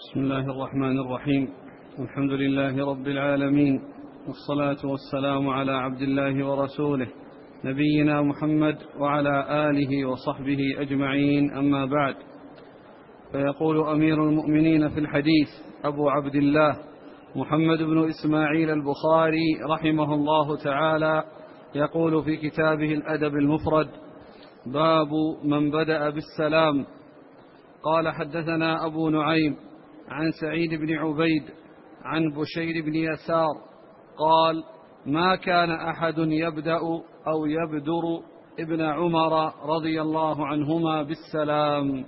بسم الله الرحمن الرحيم. الحمد لله رب العالمين، والصلاة والسلام على عبد الله ورسوله نبينا محمد وعلى آله وصحبه أجمعين، أما بعد. فيقول أمير المؤمنين في الحديث أبو عبد الله محمد بن إسماعيل البخاري رحمه الله تعالى، يقول في كتابه الأدب المفرد: باب من بدأ بالسلام. قال: حدثنا أبو نعيم عن سعيد بن عبيد عن بشير بن يسار قال: ما كان أحد يبدأ أو يبدر ابن عمر رضي الله عنهما بالسلام.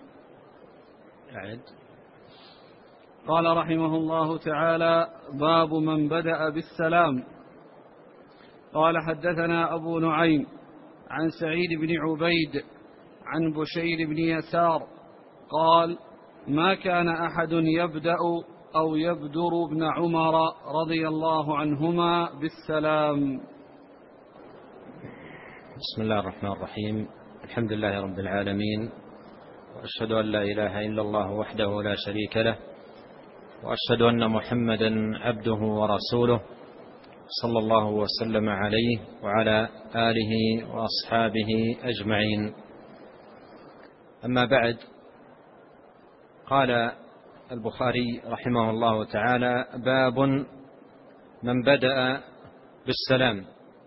قال رحمه الله تعالى: باب من بدأ بالسلام. قال: حدثنا أبو نعيم عن سعيد بن عبيد عن بشير بن يسار قال: ما كان أحد يبدأ أو يبدر ابن عمر رضي الله عنهما بالسلام. بسم الله الرحمن الرحيم. الحمد لله رب العالمين، وأشهد أن لا إله إلا الله وحده لا شريك له، وأشهد أن محمدا عبده ورسوله، صلى الله وسلم عليه وعلى آله وأصحابه أجمعين. أما بعد، قال البخاري رحمه الله تعالى: باب من بدأ بالسلام.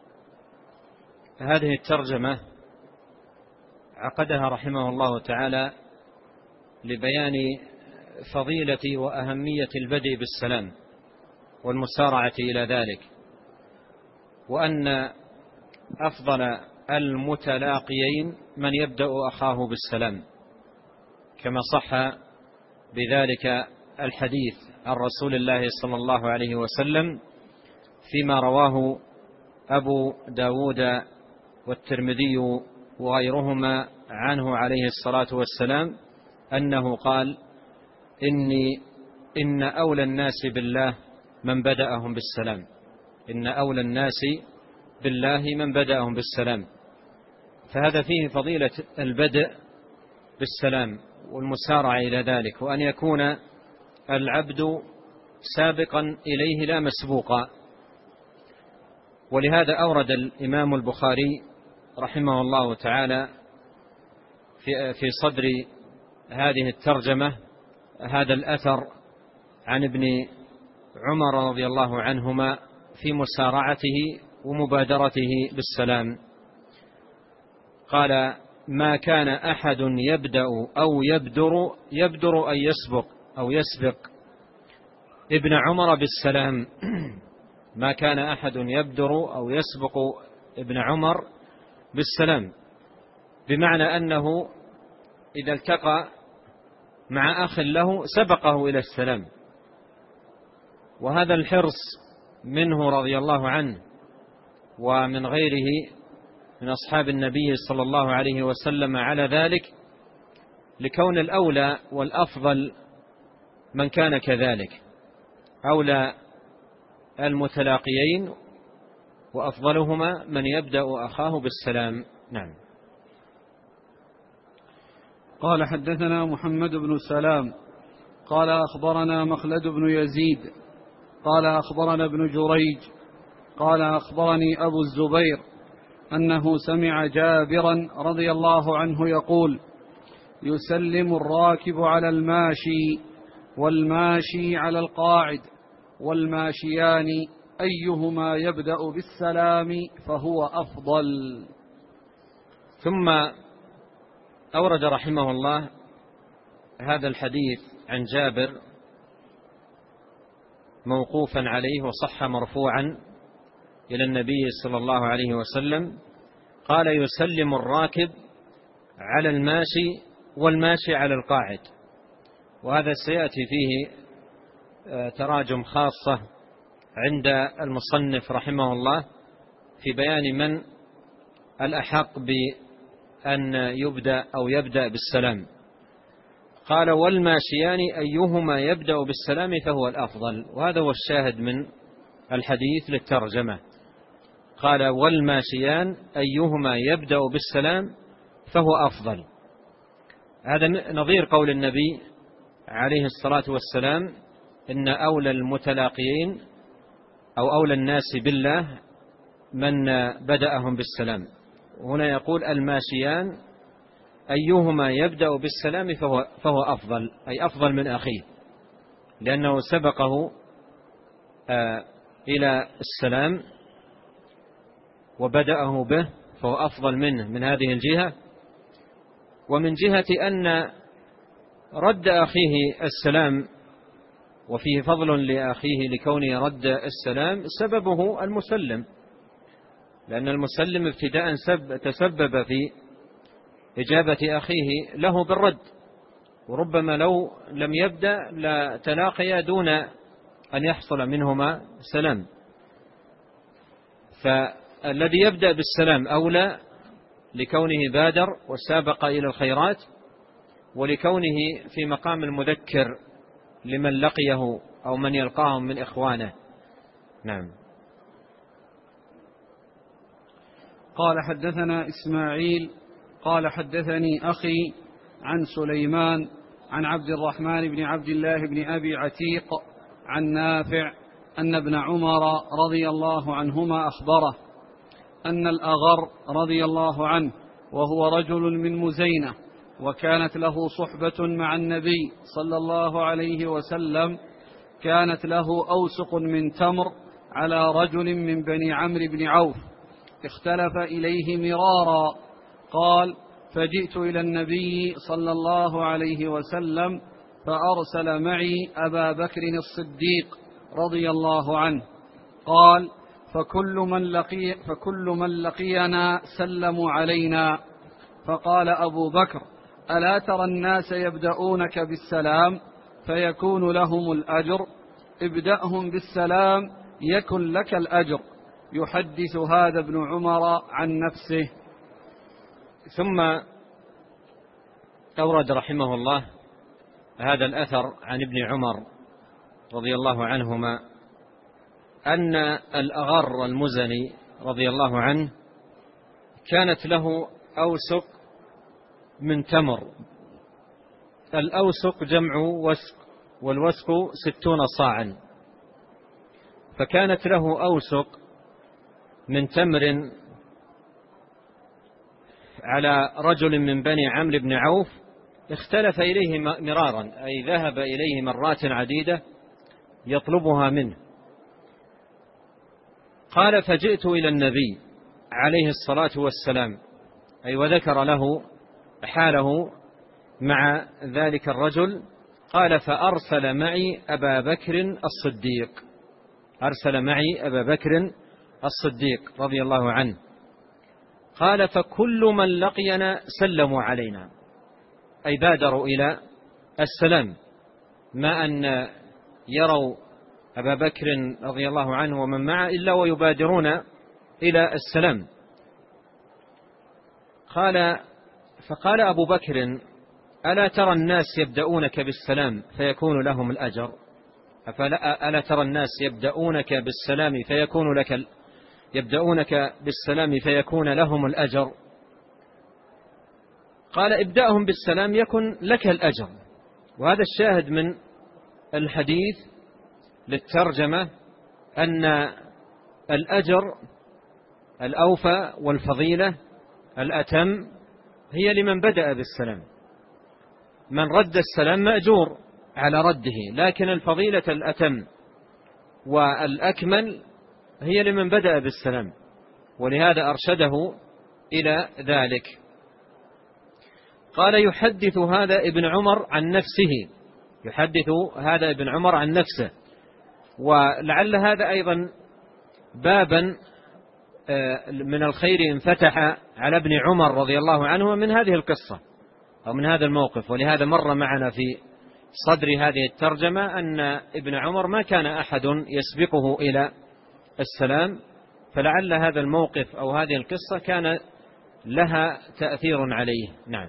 هذه الترجمة عقدها رحمه الله تعالى لبيان فضيلة وأهمية البدء بالسلام والمسارعة إلى ذلك، وأن أفضل المتلاقيين من يبدأ أخاه بالسلام، كما صح بذلك الحديث عن رسول الله صلى الله عليه وسلم فيما رواه أبو داود والترمذي وغيرهما عنه عليه الصلاة والسلام أنه قال: إن أولى الناس بالله من بدأهم بالسلام. إن أولى الناس بالله من بدأهم بالسلام. فهذا فيه فضيلة البدء بالسلام والمسارعة إلى ذلك، وأن يكون العبد سابقا إليه لا مسبوقا. ولهذا أورد الإمام البخاري رحمه الله تعالى في صدر هذه الترجمة هذا الأثر عن ابن عمر رضي الله عنهما في مسارعته ومبادرته بالسلام. قال: ما كان أحد يبدأ أو يبدر أن يسبق أو يسبق ابن عمر بالسلام. ما كان أحد يبدر أو يسبق ابن عمر بالسلام، بمعنى أنه إذا التقى مع أخ له سبقه إلى السلام. وهذا الحرص منه رضي الله عنه ومن غيره من أصحاب النبي صلى الله عليه وسلم على ذلك، لكون الأولى والأفضل من كان كذلك، أولى المتلاقيين وأفضلهما من يبدأ أخاه بالسلام. نعم. قال: حدثنا محمد بن سلام قال: أخبرنا مخلد بن يزيد قال: أخبرنا ابن جريج قال: أخبرني أبو الزبير أنه سمع جابرا رضي الله عنه يقول: يسلم الراكب على الماشي والماشي على القاعد والماشيان أيهما يبدأ بالسلام فهو أفضل. ثم أورد رحمه الله هذا الحديث عن جابر موقوفا عليه وصح مرفوعا إلى النبي صلى الله عليه وسلم. قال: يسلم الراكب على الماشي والماشي على القاعد. وهذا سيأتي فيه تراجم خاصة عند المصنف رحمه الله في بيان من الأحق بأن يبدأ أو يبدأ بالسلام. قال: والماشيان أيهما يبدأ بالسلام فهو الأفضل. وهذا هو الشاهد من الحديث للترجمة. قال: والماشيان أيهما يبدأ بالسلام فهو أفضل. هذا نظير قول النبي عليه الصلاة والسلام إن أولى المتلاقيين أو أولى الناس بالله من بدأهم بالسلام. هنا يقول الماشيان أيهما يبدأ بالسلام فهو أفضل، أي أفضل من أخيه، لأنه سبقه إلى السلام وبدأه به، فهو أفضل منه من هذه الجهة. ومن جهة أن رد أخيه السلام وفيه فضل لأخيه لكونه رد السلام سببه المسلم، لأن المسلم ابتداء تسبب في إجابة أخيه له بالرد، وربما لو لم يبدأ لتلاقيا دون أن يحصل منهما سلام. فالذي يبدأ بالسلام أولى لكونه بادر وسابق إلى الخيرات، ولكونه في مقام المذكر لمن لقيه أو من يلقاهم من إخوانه. نعم. قال حدثنا إسماعيل قال حدثني أخي عن سليمان عن عبد الرحمن بن عبد الله بن أبي عتيق عن نافع أن ابن عمر رضي الله عنهما أخبره أن الأغر رضي الله عنه وهو رجل من مزينة، وكانت له صحبة مع النبي صلى الله عليه وسلم، كانت له أوسق من تمر على رجل من بني عمرو بن عوف، اختلف إليه مرارا. قال: فجئت إلى النبي صلى الله عليه وسلم فأرسل معي أبا بكر الصديق رضي الله عنه. قال: فكل من لقينا سلموا علينا. فقال أبو بكر: ألا ترى الناس يبدأونك بالسلام فيكون لهم الأجر؟ ابدأهم بالسلام يكن لك الأجر. يحدث هذا ابن عمر عن نفسه. ثم أورد رحمه الله هذا الأثر عن ابن عمر رضي الله عنهما أن الأغر المزني رضي الله عنه كانت له أوسق من تمر. الأوسق جمع وسق، والوسق 60 صاعا، فكانت له أوسق من تمر على رجل من بني عمرو بن عوف، اختلف إليه مرارا، أي ذهب إليه مرات عديدة يطلبها منه. قال: فجئت إلى النبي عليه الصلاة والسلام، أي وذكر له حاله مع ذلك الرجل. قال: فأرسل معي أبا بكر الصديق، أرسل معي أبا بكر الصديق رضي الله عنه. قال: فكل من لقينا سلموا علينا، أي بادروا إلى السلام، ما أن يروا أبا بكر رضي الله عنه ومن معه إلا ويبادرون إلى السلام. فقال أبو بكر: ألا ترى الناس يبدأونك بالسلام فيكون لهم الأجر؟ ألا ترى الناس يبدأونك بالسلام يبدأونك بالسلام فيكون لهم الأجر؟ قال: ابدأهم بالسلام يكن لك الأجر. وهذا الشاهد من الحديث للترجمة أن الأجر الأوفى والفضيلة الأتم هي لمن بدأ بالسلام. من رد السلام مأجور على رده، لكن الفضيلة الأتم والأكمل هي لمن بدأ بالسلام، ولهذا أرشده إلى ذلك. قال: يحدث هذا ابن عمر عن نفسه، يحدث هذا ابن عمر عن نفسه. ولعل هذا أيضا بابا من الخير انفتح على ابن عمر رضي الله عنه من هذه القصة أو من هذا الموقف. ولهذا مر معنا في صدر هذه الترجمة أن ابن عمر ما كان أحد يسبقه إلى السلام، فلعل هذا الموقف أو هذه القصة كان لها تأثير عليه. نعم.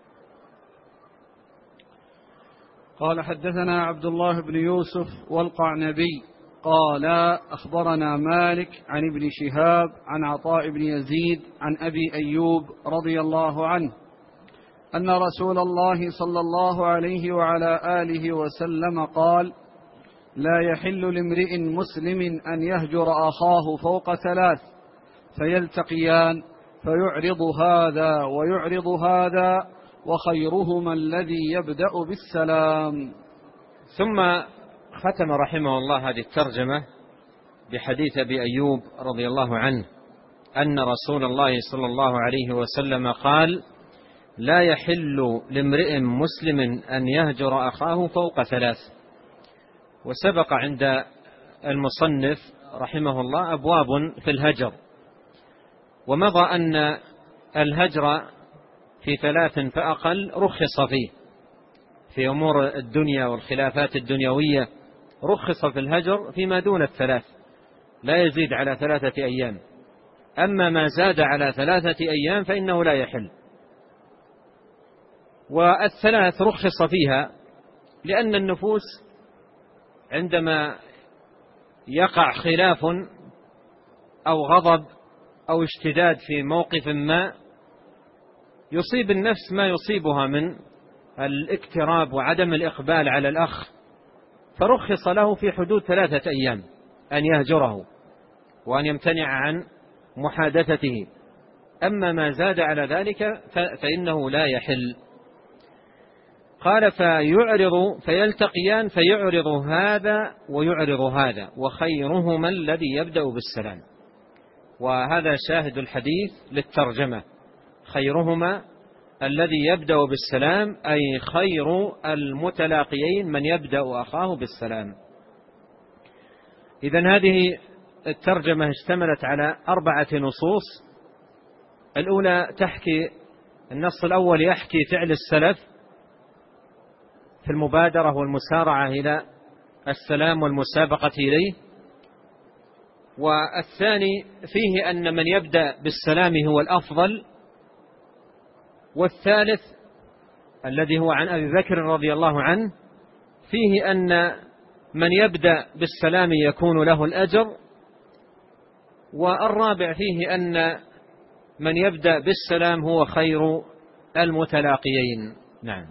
قال: حدثنا عبد الله بن يوسف والقعنبي قال: أخبرنا مالك عن ابن شهاب عن عطاء بن يزيد عن أبي أيوب رضي الله عنه أن رسول الله صلى الله عليه وعلى آله وسلم قال: لا يحل لامرئ مسلم أن يهجر أخاه فوق 3 فيلتقيان فيعرض هذا ويعرض هذا وخيرهما الذي يبدأ بالسلام. ثم ختم رحمه الله هذه الترجمة بحديث أبي أيوب رضي الله عنه أن رسول الله صلى الله عليه وسلم قال: لا يحل لامرئ مسلم أن يهجر أخاه فوق 3. وسبق عند المصنف رحمه الله أبواب في الهجر، ومضى أن الهجر في 3 فأقل رخص فيه في أمور الدنيا والخلافات الدنيوية، رخص في الهجر فيما دون 3 لا يزيد على 3 أيام، أما ما زاد على 3 أيام فإنه لا يحل. و3 رخص فيها لأن النفوس عندما يقع خلاف أو غضب أو اشتداد في موقف ما يصيب النفس ما يصيبها من الاكتراب وعدم الإقبال على الأخ، فرخص له في حدود 3 أيام أن يهجره وأن يمتنع عن محادثته، أما ما زاد على ذلك فإنه لا يحل. قال: فيلتقيان فيعرض هذا ويعرض هذا وخيرهما الذي يبدأ بالسلام. وهذا شاهد الحديث للترجمة، خيرهما الذي يبدأ بالسلام، أي خير المتلاقيين من يبدأ أخاه بالسلام. إذن هذه الترجمة اشتملت على 4 نصوص. الأولى تحكي، النص الأول يحكي فعل السلف في المبادرة والمسارعة إلى السلام والمسابقة إليه، والثاني فيه أن من يبدأ بالسلام هو الأفضل، والثالث الذي هو عن أبي بكر رضي الله عنه فيه أن من يبدأ بالسلام يكون له الأجر، والرابع فيه أن من يبدأ بالسلام هو خير المتلاقيين. نعم.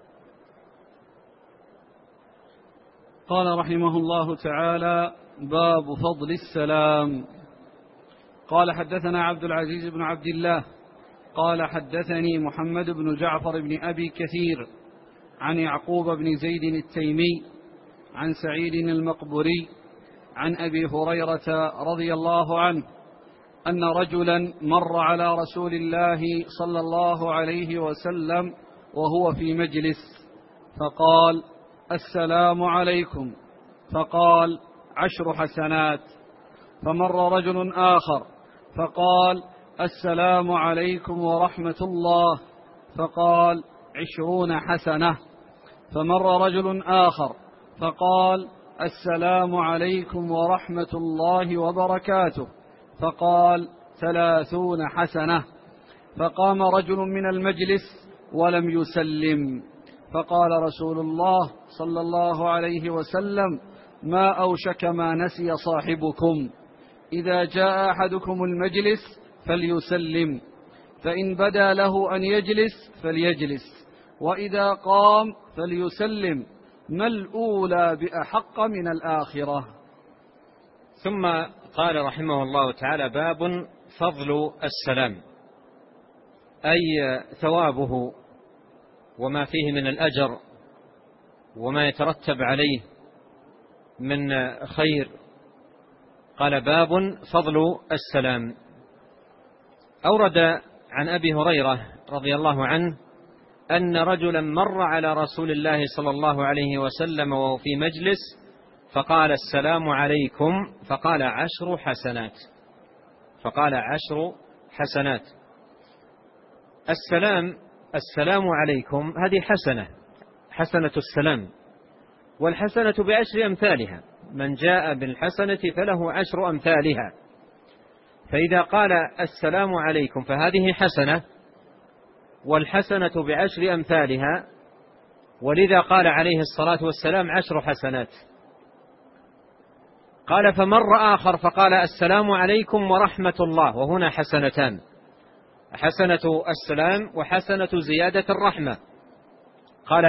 قال رحمه الله تعالى: باب فضل السلام. قال: حدثنا عبد العزيز بن عبد الله قال: حدثني محمد بن جعفر بن أبي كثير عن يعقوب بن زيد التيمي عن سعيد المقبري عن أبي هريرة رضي الله عنه أن رجلا مر على رسول الله صلى الله عليه وسلم وهو في مجلس فقال: السلام عليكم، فقال: 10 حسنات. فمر رجل آخر فقال: السلام عليكم ورحمة الله، فقال: 20 حسنة. فمر رجل آخر فقال: السلام عليكم ورحمة الله وبركاته، فقال: 30 حسنة. فقام رجل من المجلس ولم يسلم، فقال رسول الله صلى الله عليه وسلم: ما أوشك ما نسي صاحبكم، إذا جاء أحدكم المجلس فليسلم، فإن بدا له أن يجلس فليجلس، وإذا قام فليسلم، ما الأولى بأحق من الآخرة. ثم قال رحمه الله تعالى: باب فضل السلام، أي ثوابه وما فيه من الأجر وما يترتب عليه من خير. قال: باب فضل السلام. أورد عن أبي هريرة رضي الله عنه أن رجلا مر على رسول الله صلى الله عليه وسلم وهو في مجلس فقال: السلام عليكم، فقال: 10 حسنات. فقال: 10 حسنات. السلام عليكم هذه حسنة السلام، والحسنة ب10 أمثالها، من جاء بالحسنة فله 10 أمثالها. فإذا قال السلام عليكم فهذه حسنة، والحسنة ب10 أمثالها، ولذا قال عليه الصلاة والسلام: 10 حسنات. قال: فمر آخر فقال: السلام عليكم ورحمة الله، وهنا حسنتان، حسنة السلام وحسنة زيادة الرحمة. قال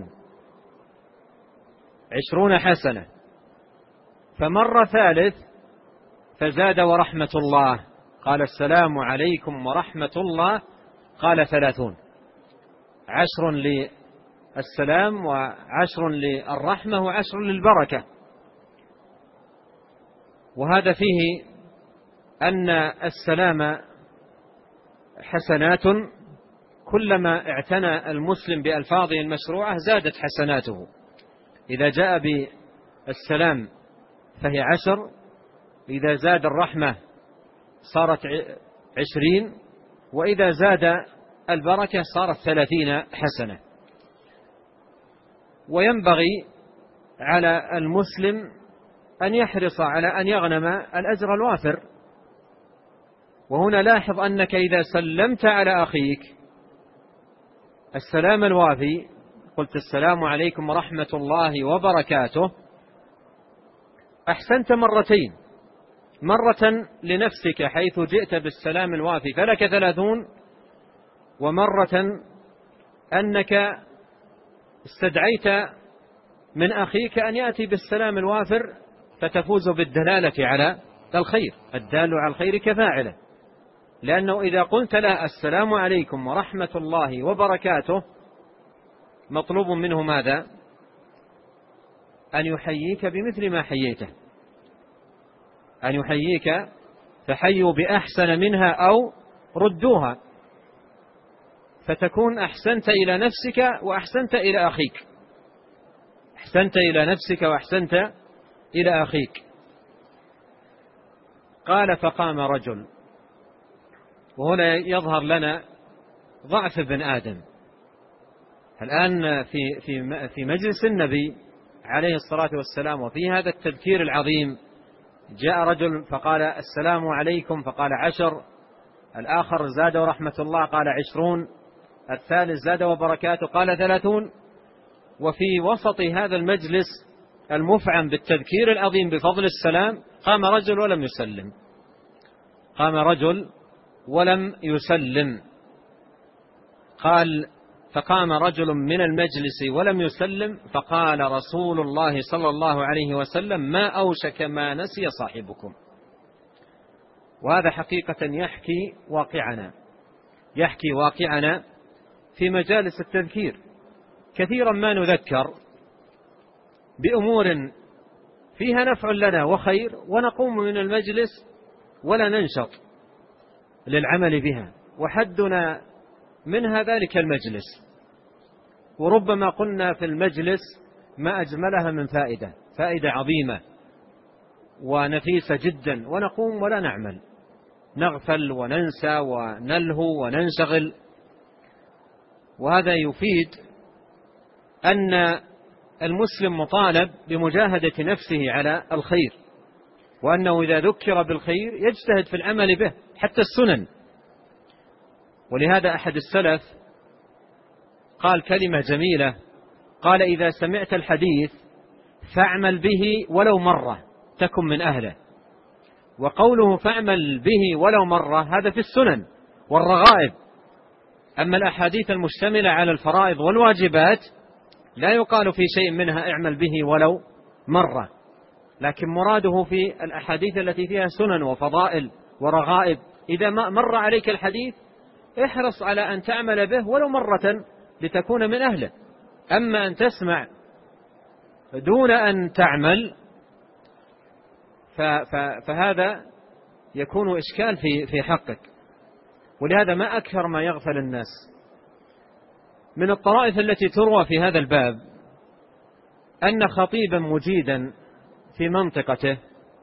20 حسنة. فمر ثالث فزاد ورحمة الله، قال السلام عليكم ورحمة الله، قال 30. 10 للسلام و10 للرحمة و10 للبركة. وهذا فيه أن السلام حسنات، كلما اعتنى المسلم بألفاظه المشروعة زادت حسناته. إذا جاء بالسلام فهي 10، إذا زاد الرحمة صارت 20، وإذا زاد البركة صارت 30 حسنة. وينبغي على المسلم أن يحرص على أن يغنم الأجر الوافر. وهنا لاحظ أنك إذا سلمت على أخيك السلام الوافي، قلت السلام عليكم ورحمة الله وبركاته، أحسنت مرتين، مرة لنفسك حيث جئت بالسلام الوافي فلك 30، ومرة أنك استدعيت من أخيك أن يأتي بالسلام الوافر فتفوز بالدلالة على الخير، الدال على الخير كفاعله. لأنه إذا قلت له السلام عليكم ورحمة الله وبركاته مطلوب منه ماذا؟ أن يحييك بمثل ما حييته، أن يحييك فحيوا بأحسن منها أو ردوها، فتكون أحسنت إلى نفسك وأحسنت إلى أخيك، أحسنت إلى نفسك وأحسنت إلى أخيك. قال فقام رجل. وهنا يظهر لنا ضعف ابن آدم. الآن في مجلس النبي عليه الصلاة والسلام وفي هذا التذكير العظيم جاء رجل فقال السلام عليكم فقال 10، الآخر زاد ورحمة الله قال 20، الثالث زاد وبركاته قال 30. وفي وسط هذا المجلس المفعم بالتذكير العظيم بفضل السلام قام رجل ولم يسلم، قام رجل ولم يسلم. قال فقام رجل من المجلس ولم يسلم، فقال رسول الله صلى الله عليه وسلم ما أوشك ما نسي صاحبكم. وهذا حقيقة يحكي واقعنا في مجالس التذكير. كثيرا ما نذكر بأمور فيها نفع لنا وخير ونقوم من المجلس ولا ننشط للعمل بها، وحدنا منها ذلك المجلس. وربما قلنا في المجلس ما أجملها من فائدة عظيمة ونفيسة جدا، ونقوم ولا نعمل، نغفل وننسى ونلهو وننشغل. وهذا يفيد أن المسلم مطالب بمجاهدة نفسه على الخير، وأنه إذا ذكر بالخير يجتهد في العمل به حتى السنن. ولهذا أحد السلف قال كلمة جميلة، قال إذا سمعت الحديث فاعمل به ولو مرة تكن من أهله. وقوله فاعمل به ولو مرة هذا في السنن والرغائب. أما الأحاديث المشتملة على الفرائض والواجبات لا يقال في شيء منها اعمل به ولو مرة، لكن مراده في الأحاديث التي فيها سنن وفضائل ورغائب إذا ما مر عليك الحديث احرص على أن تعمل به ولو مرة لتكون من أهله. أما أن تسمع دون أن تعمل فهذا يكون إشكال في حقك. ولهذا ما أكثر ما يغفل الناس. من الطرائف التي تروى في هذا الباب أن خطيبا مجيدا في منطقته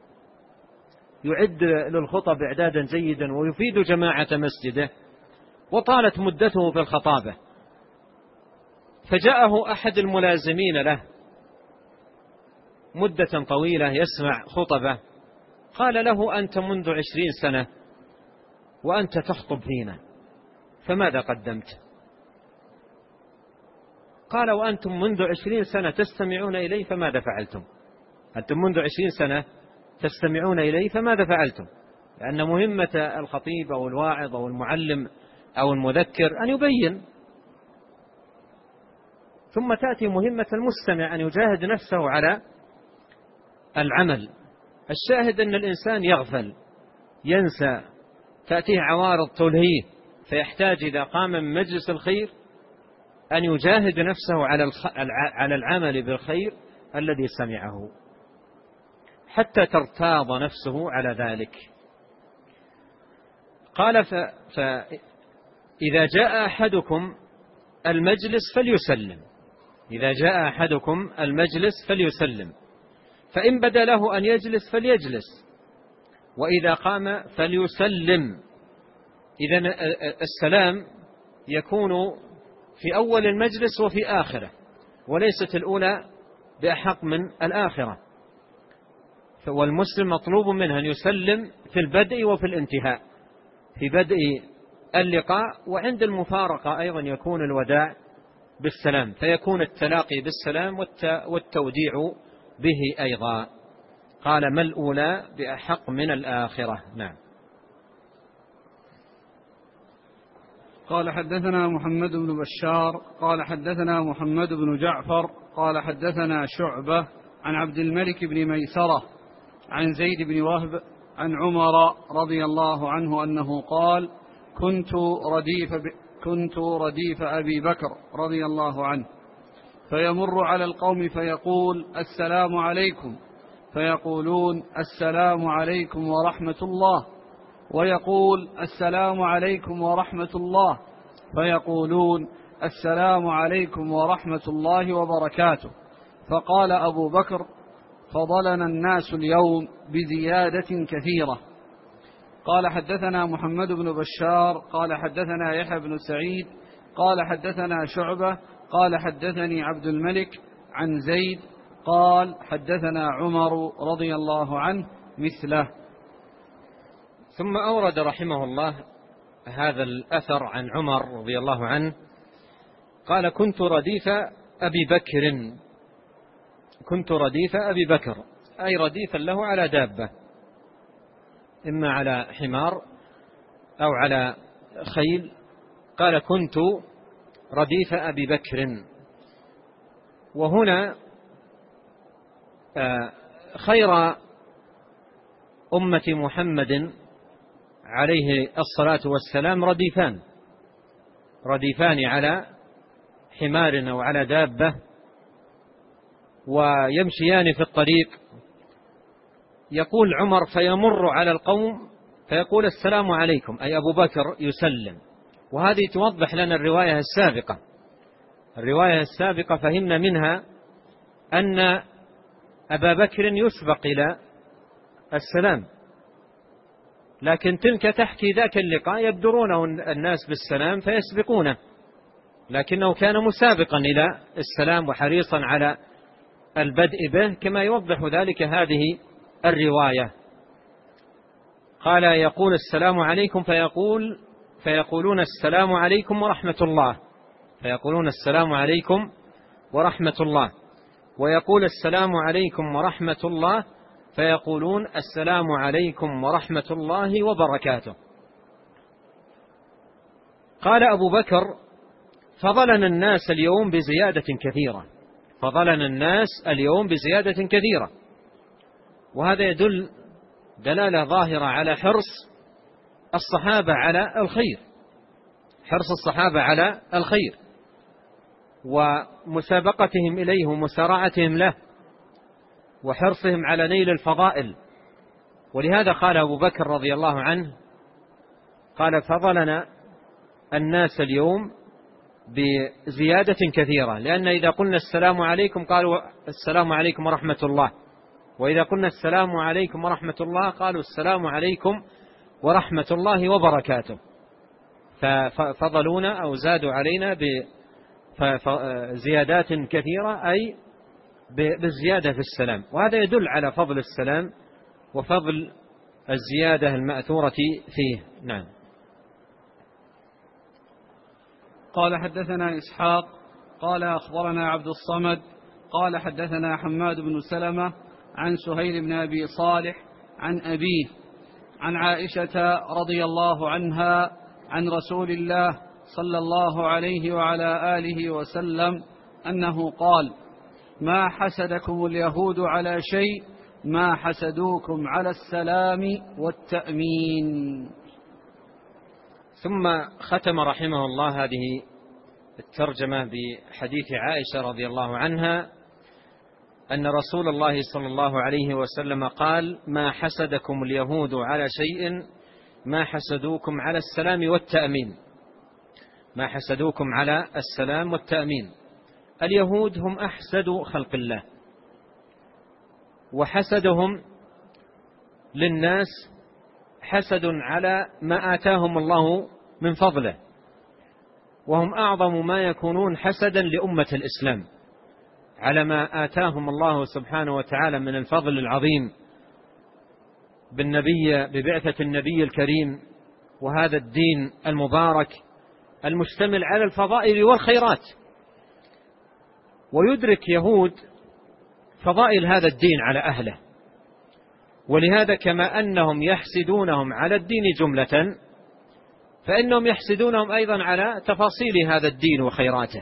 يعد للخطب إعدادا جيدا ويفيد جماعة مسجده، وطالت مدته في الخطابة، فجاءه أحد الملازمين له مدة طويلة يسمع خطبه، قال له أنت منذ 20 سنة وأنت تخطب فينا، فماذا قدمت؟ قال وأنتم منذ 20 سنة تستمعون إلي فماذا فعلتم؟ أنتم منذ 20 سنة تستمعون إلي فماذا فعلتم؟ لأن مهمة الخطيب أو الواعظ أو المعلم أو المذكر أن يبين، ثم تأتي مهمة المستمع أن يجاهد نفسه على العمل. الشاهد أن الإنسان يغفل، ينسى، تأتيه عوارض تلهيه، فيحتاج إذا قام من مجلس الخير أن يجاهد نفسه على العمل بالخير الذي سمعه حتى ترتاض نفسه على ذلك. قال فإذا جاء أحدكم المجلس فليسلم، إذا جاء أحدكم المجلس فليسلم، فإن بدا له أن يجلس فليجلس، وإذا قام فليسلم. إذن السلام يكون في أول المجلس وفي آخره، وليست الأولى بأحق من الآخرة. والمسلم مطلوب منه أن يسلم في البدء وفي الانتهاء، في بدء اللقاء وعند المفارقة أيضا يكون الوداع بالسلام، فيكون التلاقي بالسلام والتوديع به أيضا. قال ما الأولى بأحق من الآخرة. نعم. قال حدثنا محمد بن بشار قال حدثنا محمد بن جعفر قال حدثنا شعبة عن عبد الملك بن ميسرة عن زيد بن وهب عن عمر رضي الله عنه أنه قال كنت رديف أبي بكر رضي الله عنه، فيمر على القوم فيقول السلام عليكم، فيقولون السلام عليكم ورحمة الله، ويقول السلام عليكم ورحمة الله، فيقولون السلام عليكم ورحمة الله وبركاته. فقال أبو بكر فضلنا الناس اليوم بزيادة كثيرة. قال حدثنا محمد بن بشار قال حدثنا يحيى بن سعيد قال حدثنا شعبة قال حدثني عبد الملك عن زيد قال حدثنا عمر رضي الله عنه مثله. ثم أورد رحمه الله هذا الأثر عن عمر رضي الله عنه قال كنت رديف أبي بكر، أي رديفا له على دابة، إما على حمار أو على خيل. قال كنت رديف أبي بكر. وهنا خير أمة محمد عليه الصلاة والسلام رديفان على حمار أو على دابة، ويمشيان في الطريق. يقول عمر فيمر على القوم فيقول السلام عليكم، أي أبو بكر يسلم. وهذه توضح لنا الرواية السابقة فهمنا منها أن أبا بكر يسبق إلى السلام، لكن تلك تحكي ذاك اللقاء يبدرون الناس بالسلام فيسبقونه، لكنه كان مسابقا إلى السلام وحريصا على البدء به، كما يوضح ذلك هذه الرواية. قال يقول السلام عليكم فيقولون السلام عليكم ورحمة الله، فيقولون السلام عليكم ورحمة الله، ويقول السلام عليكم ورحمة الله فيقولون السلام عليكم ورحمة الله وبركاته. قال أبو بكر فضلنا الناس اليوم بزيادة كثيرة، وهذا يدل دلالة ظاهرة على حرص الصحابة على الخير ومسابقتهم إليه ومسارعتهم له وحرصهم على نيل الفضائل. ولهذا قال أبو بكر رضي الله عنه قال فضلنا الناس اليوم بزيادة كثيرة، لأن إذا قلنا السلام عليكم قالوا السلام عليكم ورحمة الله، وإذا قلنا السلام عليكم ورحمة الله قالوا السلام عليكم ورحمة الله وبركاته. ففضلونا أو زادوا علينا بزيادات كثيرة، أي بالزيادة في السلام، وهذا يدل على فضل السلام وفضل الزيادة المأثورة فيه. نعم. قال حدثنا إسحاق قال أخبرنا عبد الصمد قال حدثنا حماد بن سلمة عن سهيل بن أبي صالح عن أبيه عن عائشة رضي الله عنها عن رسول الله صلى الله عليه وعلى آله وسلم أنه قال: ما حسدكم اليهود على شيء ما حسدوكم على السلام والتأمين. ثم ختم رحمه الله هذه الترجمة بحديث عائشة رضي الله عنها أن رسول الله صلى الله عليه وسلم قال: ما حسدكم اليهود على شيء ما حسدوكم على السلام والتأمين. ما حسدوكم على السلام والتأمين. اليهود هم أحسد خلق الله، وحسدهم للناس حسد على ما آتاهم الله من فضله، وهم أعظم ما يكونون حسدا لأمة الإسلام على ما آتاهم الله سبحانه وتعالى من الفضل العظيم ببعثة النبي الكريم، وهذا الدين المبارك المشتمل على الفضائل والخيرات. ويدرك يهود فضائل هذا الدين على أهله، ولهذا كما أنهم يحسدونهم على الدين جملة، فإنهم يحسدونهم أيضا على تفاصيل هذا الدين وخيراته.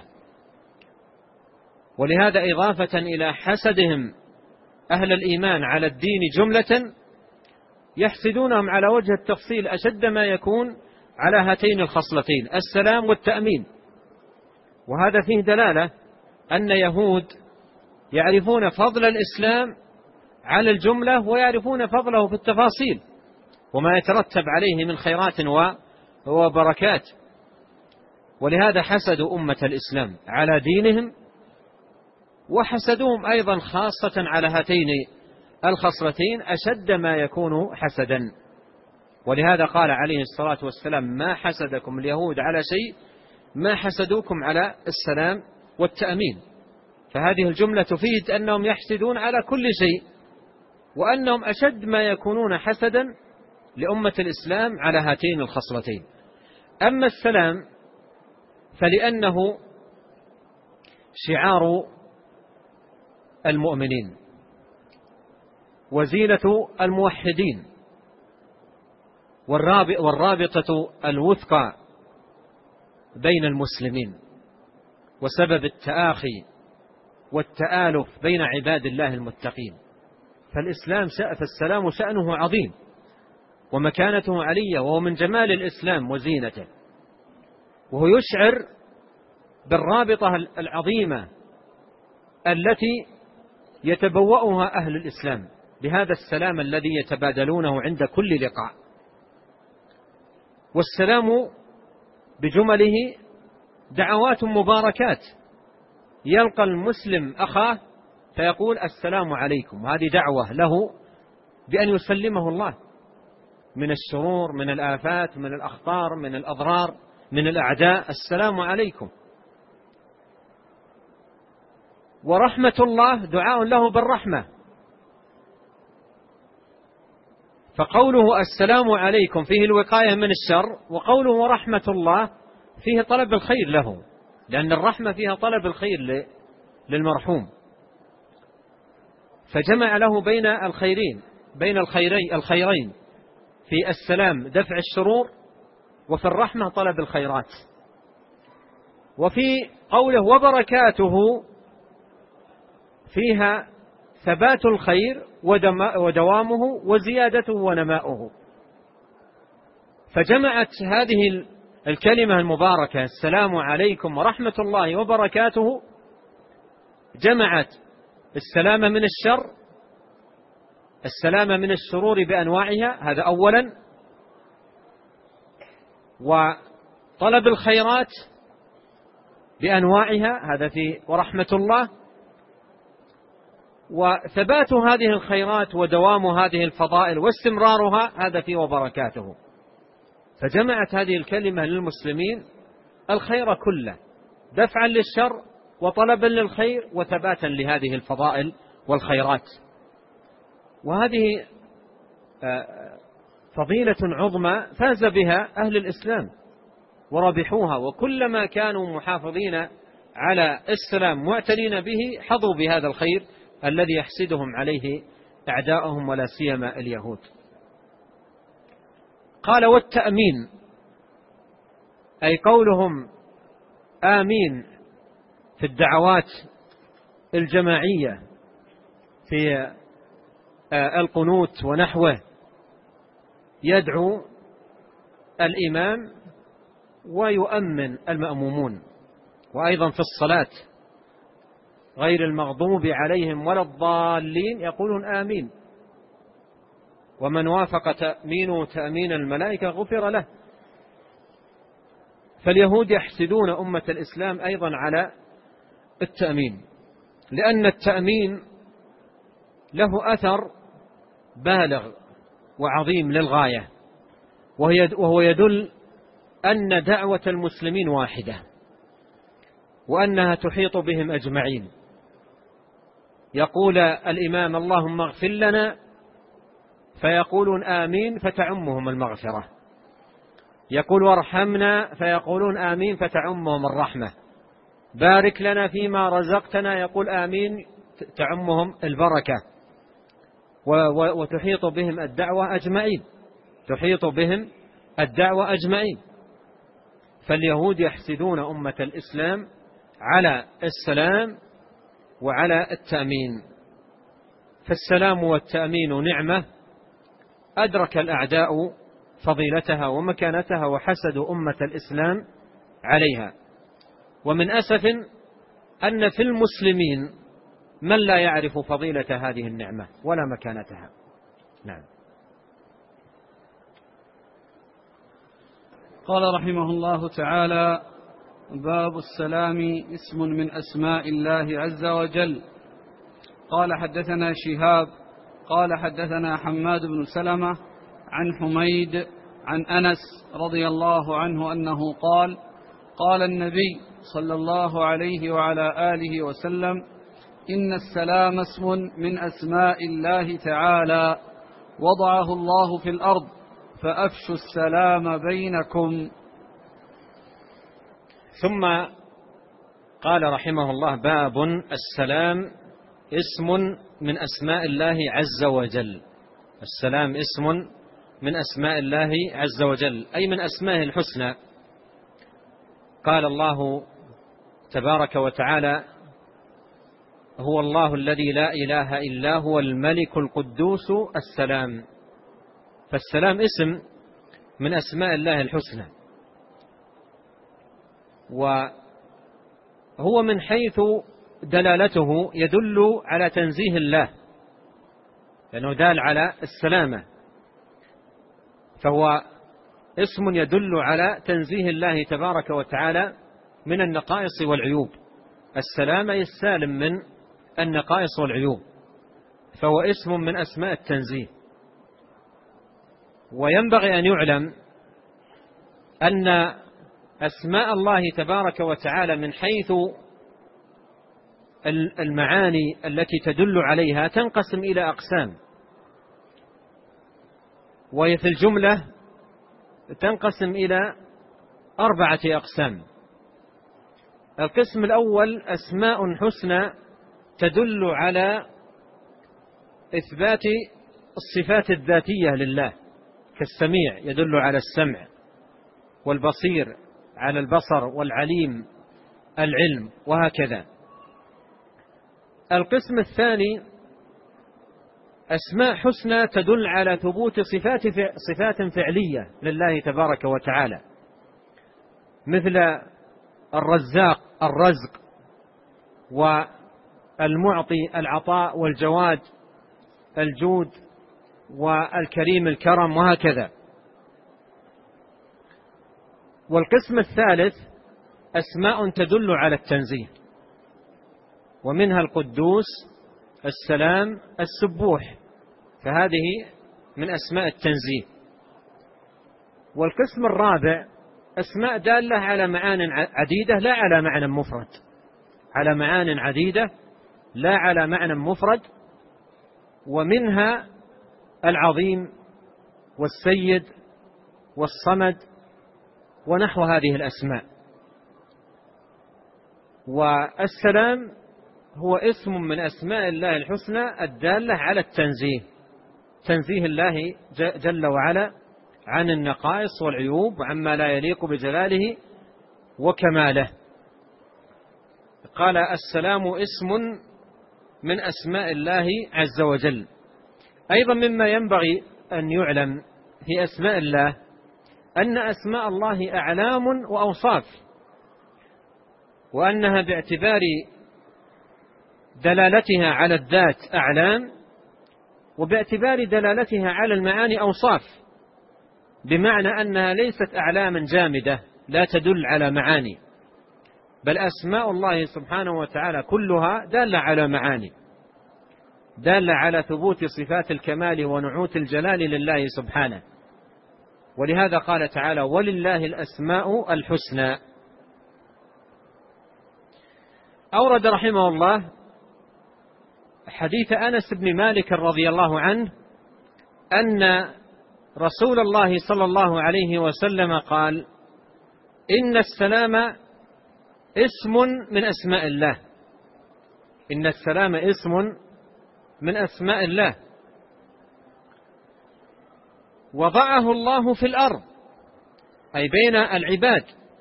ولهذا إضافة إلى حسدهم أهل الإيمان على الدين جملة، يحسدونهم على وجه التفصيل أشد ما يكون على هاتين الخصلتين السلام والتأمين. وهذا فيه دلالة أن يهود يعرفون فضل الإسلام على الجملة، ويعرفون فضله في التفاصيل وما يترتب عليه من خيرات وبركات. ولهذا حسدوا أمة الإسلام على دينهم، وحسدوهم أيضا خاصة على هاتين الخصلتين أشد ما يكون حسدا. ولهذا قال عليه الصلاة والسلام: ما حسدكم اليهود على شيء ما حسدوكم على السلام والتأمين. فهذه الجملة تفيد أنهم يحسدون على كل شيء، وأنهم أشد ما يكونون حسدا لأمة الإسلام على هاتين الخصلتين. أما السلام فلأنه شعار المؤمنين وزينة الموحدين والرابطة الوثقى بين المسلمين، وسبب التآخي والتآلف بين عباد الله المتقين. فالسلام شأنه عظيم ومكانته علية، وهو من جمال الإسلام وزينته، وهو يشعر بالرابطة العظيمة التي يتبوأها أهل الإسلام بهذا السلام الذي يتبادلونه عند كل لقاء. والسلام بجمله دعوات مباركات، يلقى المسلم أخاه فيقول: السلام عليكم، وهذه دعوة له بأن يسلمه الله من الشرور، من الآفات، من الأخطار، من الأضرار، من الأعداء. السلام عليكم. ورحمة الله دعاء له بالرحمة، فقوله السلام عليكم فيه الوقاية من الشر، وقوله ورحمة الله فيه طلب الخير له، لأن الرحمة فيها طلب الخير للمرحوم، فجمع له بين الخيرين، بين الخيرين في السلام دفع الشرور، وفي الرحمة طلب الخيرات. وفي قوله وبركاته فيها ثبات الخير ودوامه وزيادته ونماؤه. فجمعت هذه الكلمة المباركة السلام عليكم ورحمة الله وبركاته، جمعت السلام من الشر، السلام من الشرور بأنواعها، هذا أولا، وطلب الخيرات بأنواعها، هذا في ورحمة الله، وثبات هذه الخيرات ودوام هذه الفضائل واستمرارها، هذا في وبركاته. فجمعت هذه الكلمة للمسلمين الخير كله، دفعا للشر وطلبا للخير وثباتا لهذه الفضائل والخيرات. وهذه فضيلة عظمى فاز بها أهل الإسلام وربحوها، وكلما كانوا محافظين على السلام معتنين به حظوا بهذا الخير الذي يحسدهم عليه أعداءهم ولا سيما اليهود. قال والتأمين، أي قولهم آمين في الدعوات الجماعية في القنوت ونحوه، يدعو الإمام ويؤمن المأمومون. وأيضا في الصلاة غير المغضوب عليهم ولا الضالين يقولون آمين، ومن وافق تأمينه تأمين الملائكة غفر له. فاليهود يحسدون أمة الإسلام أيضا على التأمين، لأن التأمين له أثر بالغ وعظيم للغاية، وهو يدل أن دعوة المسلمين واحدة وأنها تحيط بهم أجمعين. يقول الإمام اللهم اغفر لنا فيقولون آمين فتعمهم المغفرة، يقول وارحمنا فيقولون آمين فتعمهم الرحمة، بارك لنا فيما رزقتنا يقول آمين تعمهم البركة، وتحيط بهم الدعوة أجمعين، تحيط بهم الدعوة أجمعين. فاليهود يحسدون أمة الإسلام على السلام وعلى التأمين. فالسلام والتأمين نعمة أدرك الأعداء فضيلتها ومكانتها وحسدوا أمة الإسلام عليها. ومن أسف أن في المسلمين من لا يعرف فضيلة هذه النعمة ولا مكانتها. نعم. قال رحمه الله تعالى: باب السلام اسم من أسماء الله عز وجل. قال حدثنا شهاب قال حدثنا حماد بن سلمة عن حميد عن أنس رضي الله عنه أنه قال: قال النبي صلى الله عليه وعلى آله وسلم: إن السلام اسم من أسماء الله تعالى وضعه الله في الأرض فأفشوا السلام بينكم. ثم قال رحمه الله: باب السلام اسم من أسماء الله عز وجل. السلام اسم من أسماء الله عز وجل، أي من أسمائه الحسنى. قال الله تبارك وتعالى: هو الله الذي لا إله إلا هو الملك القدوس السلام. فالسلام اسم من أسماء الله الحسنى، وهو من حيث دلالته يدل على تنزيه الله، لأنه دال على السلامة، فهو اسم يدل على تنزيه الله تبارك وتعالى من النقائص والعيوب. السلامة السالم من النقائص والعيوب، فهو اسم من أسماء التنزيه. وينبغي أن يعلم أن أسماء الله تبارك وتعالى من حيث المعاني التي تدل عليها تنقسم إلى أقسام، وهي في الجملة تنقسم إلى 4 أقسام. القسم الأول أسماء حسنى تدل على إثبات الصفات الذاتية لله، كالسميع يدل على السمع، والبصير على البصر، والعليم العلم، وهكذا. القسم الثاني أسماء حسنى تدل على ثبوت صفات فعلية لله تبارك وتعالى، مثل الرزاق الرزق، والمعطي العطاء، والجواد الجود، والكريم الكرم، وهكذا. والقسم الثالث أسماء تدل على التنزيه، ومنها القدوس، السلام، السبوح، فهذه من أسماء التنزيه. والقسم الرابع أسماء دالة على معان عديدة لا على معنى مفرد، على معان عديدة لا على معنى مفرد، ومنها العظيم والسيد والصمد ونحو هذه الأسماء. والسلام هو اسم من أسماء الله الحسنى الدالة على التنزيه، تنزيه الله جل وعلا عن النقائص والعيوب وعما لا يليق بجلاله وكماله. قال السلام اسم من أسماء الله عز وجل. أيضا مما ينبغي أن يعلم في أسماء الله أن أسماء الله أعلام وأوصاف، وأنها باعتبار دلالتها على الذات أعلام، وباعتبار دلالتها على المعاني أوصاف، بمعنى أنها ليست أعلاما جامدة لا تدل على معاني، بل أسماء الله سبحانه وتعالى كلها دالة على معاني، دالة على ثبوت صفات الكمال ونعوت الجلال لله سبحانه. ولهذا قال تعالى: ولله الأسماء الحسنى. أورد رحمه الله حديث أنس بن مالك رضي الله عنه أن رسول الله صلى الله عليه وسلم قال: إن السلام اسم من أسماء الله. إن السلام اسم من أسماء الله وضعه الله في الأرض، أي بين العباد،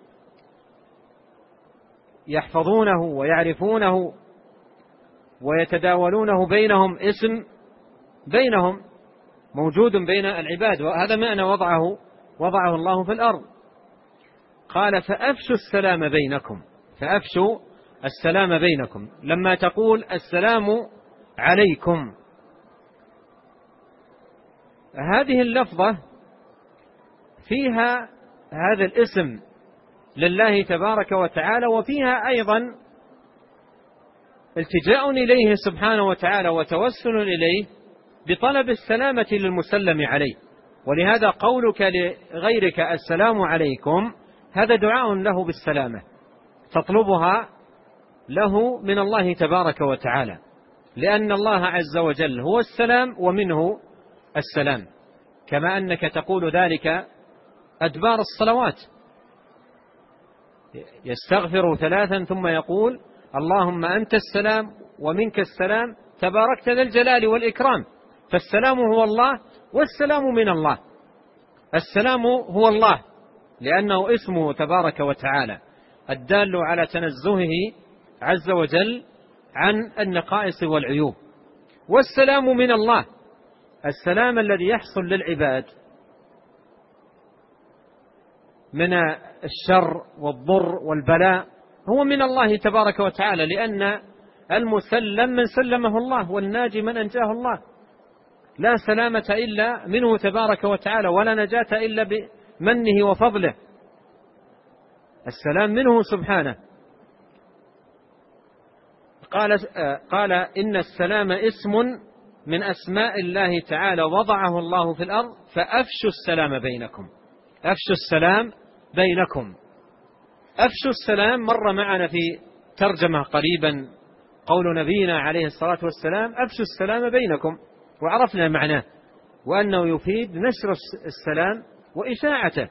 يحفظونه ويعرفونه ويتداولونه بينهم، اسم بينهم موجود بين العباد، وهذا معنى وضعه الله في الأرض. قال: فأفشوا السلام بينكم. فأفشوا السلام بينكم. لما تقول السلام عليكم، هذه اللفظة فيها هذا الاسم لله تبارك وتعالى، وفيها أيضا التجاء إليه سبحانه وتعالى وتوسل إليه بطلب السلامة للمسلم عليه. ولهذا قولك لغيرك السلام عليكم هذا دعاء له بالسلامة، تطلبها له من الله تبارك وتعالى، لأن الله عز وجل هو السلام ومنه السلام، كما أنك تقول ذلك أدبار الصلوات، يستغفر 3 ثم يقول: اللهم أنت السلام ومنك السلام تباركت ذا الجلال والإكرام. فالسلام هو الله والسلام من الله. السلام هو الله لأنه اسمه تبارك وتعالى الدال على تنزهه عز وجل عن النقائص والعيوب، والسلام من الله السلام الذي يحصل للعباد من الشر والضر والبلاء هو من الله تبارك وتعالى، لأن المسلم من سلمه الله، والناجي من أنجاه الله. لا سلامة إلا منه تبارك وتعالى، ولا نجاة إلا بمنه وفضله. السلام منه سبحانه. قال: إن السلام اسم من أسماء الله تعالى وضعه الله في الأرض، فأفشوا السلام بينكم. أفشوا السلام بينكم. أفشوا السلام مر معنا في ترجمة قريبا قول نبينا عليه الصلاة والسلام: أفشوا السلام بينكم، وعرفنا معناه، وأنه يفيد نشر السلام وإشاعته.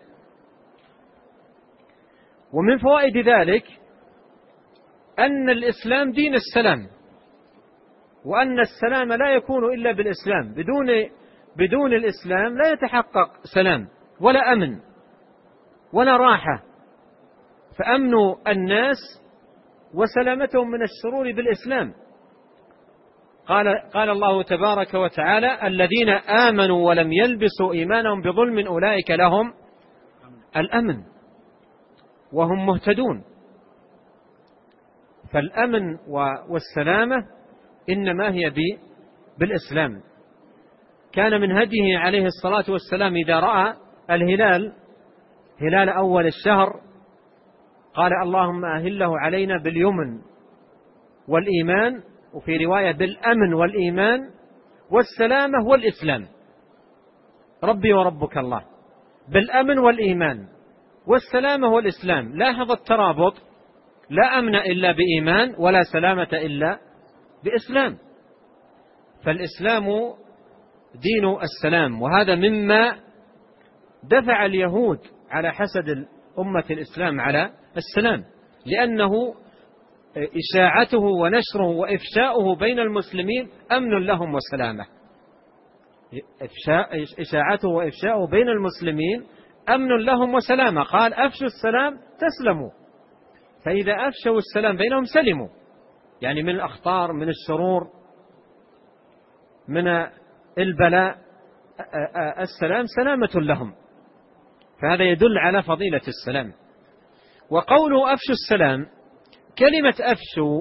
ومن فوائد ذلك أن الإسلام دين السلام، وأن السلام لا يكون إلا بالإسلام. بدون الإسلام لا يتحقق سلام ولا أمن ولا راحة. فأمن الناس وسلامتهم من الشرور بالإسلام. قال الله تبارك وتعالى: الذين آمنوا ولم يلبسوا إيمانهم بظلم أولئك لهم الأمن وهم مهتدون. فالأمن والسلامة إنما هي بالإسلام. كان من هديه عليه الصلاة والسلام إذا رأى الهلال، هلال أول الشهر، قال: اللهم أهله علينا باليمن والإيمان، وفي رواية بالأمن والإيمان والسلامة والإسلام. ربي وربك الله، بالأمن والإيمان والسلامة والإسلام. لاحظ الترابط: لا أمن إلا بإيمان، ولا سلامة إلا بإسلام. فالإسلام دين السلام، وهذا مما دفع اليهود على حسد أمة الإسلام على السلام، لأنه إشاعته ونشره وإفشاؤه بين المسلمين أمن لهم وسلامة. إشاعته وإفشاؤه بين المسلمين أمن لهم وسلامة. قال: أفشوا السلام تسلموا. فإذا أفشوا السلام بينهم سلموا، يعني من الأخطار، من الشرور، من البلاء، السلام سلامة لهم. فهذا يدل على فضيلة السلام. وقوله أفشوا السلام، كلمة أفشوا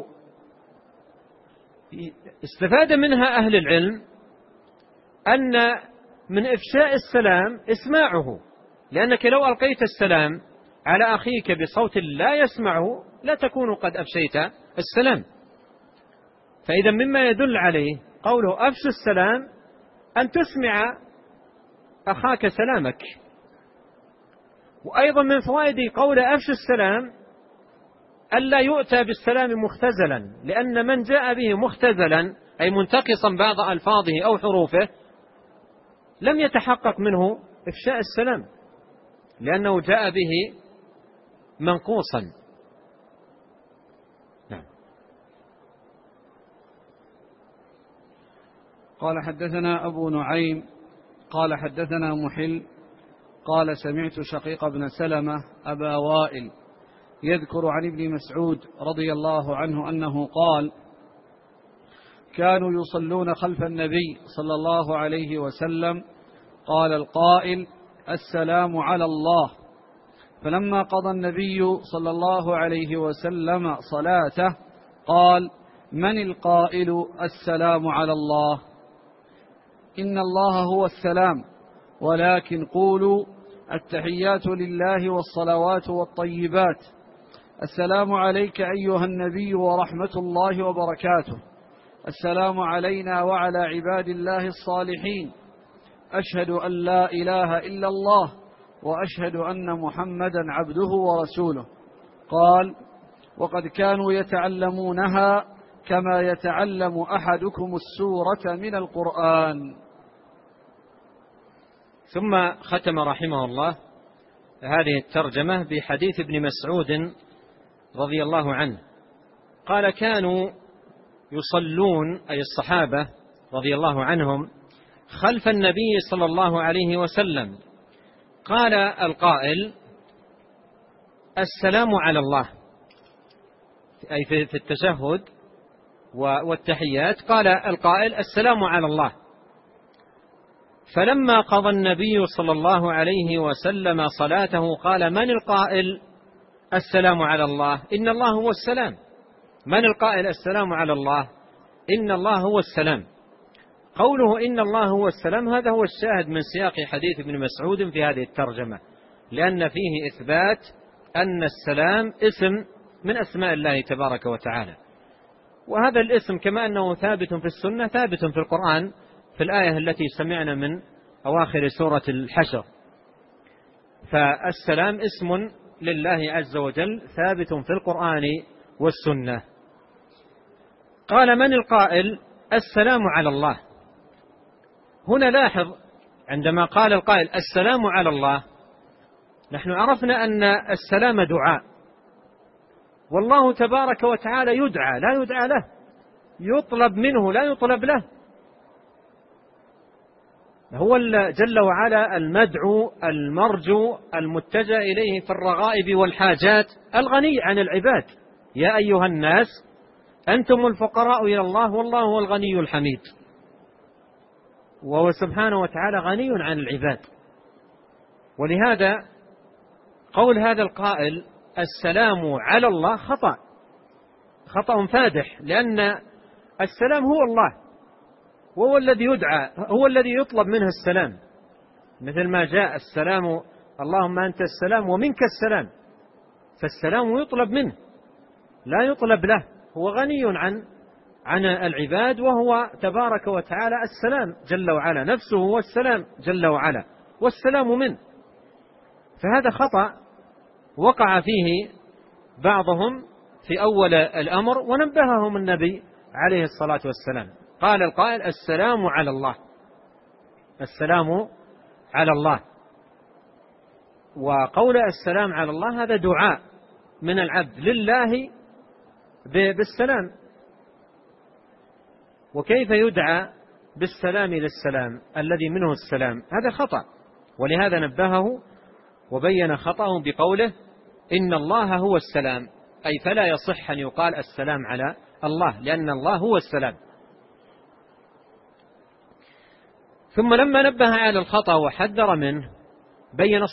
استفاد منها أهل العلم أن من إفشاء السلام إسماعه، لأنك لو ألقيت السلام على أخيك بصوت لا يسمعه لا تكون قد أفشيت السلام. فإذا مما يدل عليه قوله أفشوا السلام أن تسمع أخاك سلامك. وأيضا من فوائد قول أفشوا السلام ألا يؤتى بالسلام مختزلا، لأن من جاء به مختزلا أي منتقصا بعض ألفاظه أو حروفه لم يتحقق منه إفشاء السلام، لأنه جاء به منقوصا. نعم. قال حدثنا أبو نعيم قال حدثنا محل قال سمعت شقيق بن سلمة أبا وائل يذكر عن ابن مسعود رضي الله عنه أنه قال: كانوا يصلون خلف النبي صلى الله عليه وسلم، قال القائل: السلام على الله. فلما قضى النبي صلى الله عليه وسلم صلاته قال: من القائل السلام على الله؟ إن الله هو السلام، ولكن قولوا التحيات لله والصلوات والطيبات، السلام عليك أيها النبي ورحمة الله وبركاته، السلام علينا وعلى عباد الله الصالحين، أشهد أن لا إله إلا الله وأشهد أن محمدا عبده ورسوله. قال: وقد كانوا يتعلمونها كما يتعلم أحدكم السورة من القرآن. ثم ختم رحمه الله هذه الترجمة بحديث ابن مسعود رضي الله عنه قال: كانوا يصلون، أي الصحابة رضي الله عنهم، خلف النبي صلى الله عليه وسلم، قال القائل: السلام على الله، أي في التشهد والتحيات قال القائل: السلام على الله. فلما قضى النبي صلى الله عليه وسلم صلاته قال: من القائل السلام على الله؟ إن الله هو السلام. من القائل السلام على الله؟ إن الله هو السلام. قوله إن الله هو السلام هذا هو الشاهد من سياق حديث ابن مسعود في هذه الترجمة، لأن فيه إثبات أن السلام اسم من أسماء الله تبارك وتعالى، وهذا الاسم كما أنه ثابت في السنة ثابت في القرآن في الآية التي سمعنا من أواخر سورة الحشر. فالسلام اسم لله عز وجل ثابت في القرآن والسنة. قال: من القائل السلام على الله؟ هنا لاحظ عندما قال القائل السلام على الله، نحن عرفنا أن السلام دعاء، والله تبارك وتعالى يدعى لا يدعى له، يطلب منه لا يطلب له. هو جل وعلا المدعو المرجو المتجه إليه في الرغائب والحاجات، الغني عن العباد. يا أيها الناس أنتم الفقراء إلى الله والله هو الغني الحميد. وهو سبحانه وتعالى غني عن العباد. ولهذا قول هذا القائل السلام على الله خطأ فادح، لأن السلام هو الله، وهو الذي يدعى، هو الذي يطلب منه السلام، مثل ما جاء السلام اللهم أنت السلام ومنك السلام، فالسلام يطلب منه لا يطلب له. هو غني عن العباد، وهو تبارك وتعالى السلام جل وعلا، نفسه هو السلام جل وعلا والسلام منه. فهذا خطأ وقع فيه بعضهم في أول الأمر، ونبههم النبي عليه الصلاة والسلام. قال القائل السلام على الله، السلام على الله. وقول السلام على الله هذا دعاء من العبد لله بالسلام. وكيف يدعى بالسلام للسلام الذي منه السلام؟ هذا خطأ. ولهذا نبهه وبين خطأه بقوله إن الله هو السلام، أي فلا يصح أن يقال السلام على الله، لأن الله هو السلام. ثم لما نبه على الخطأ وحذر منه بين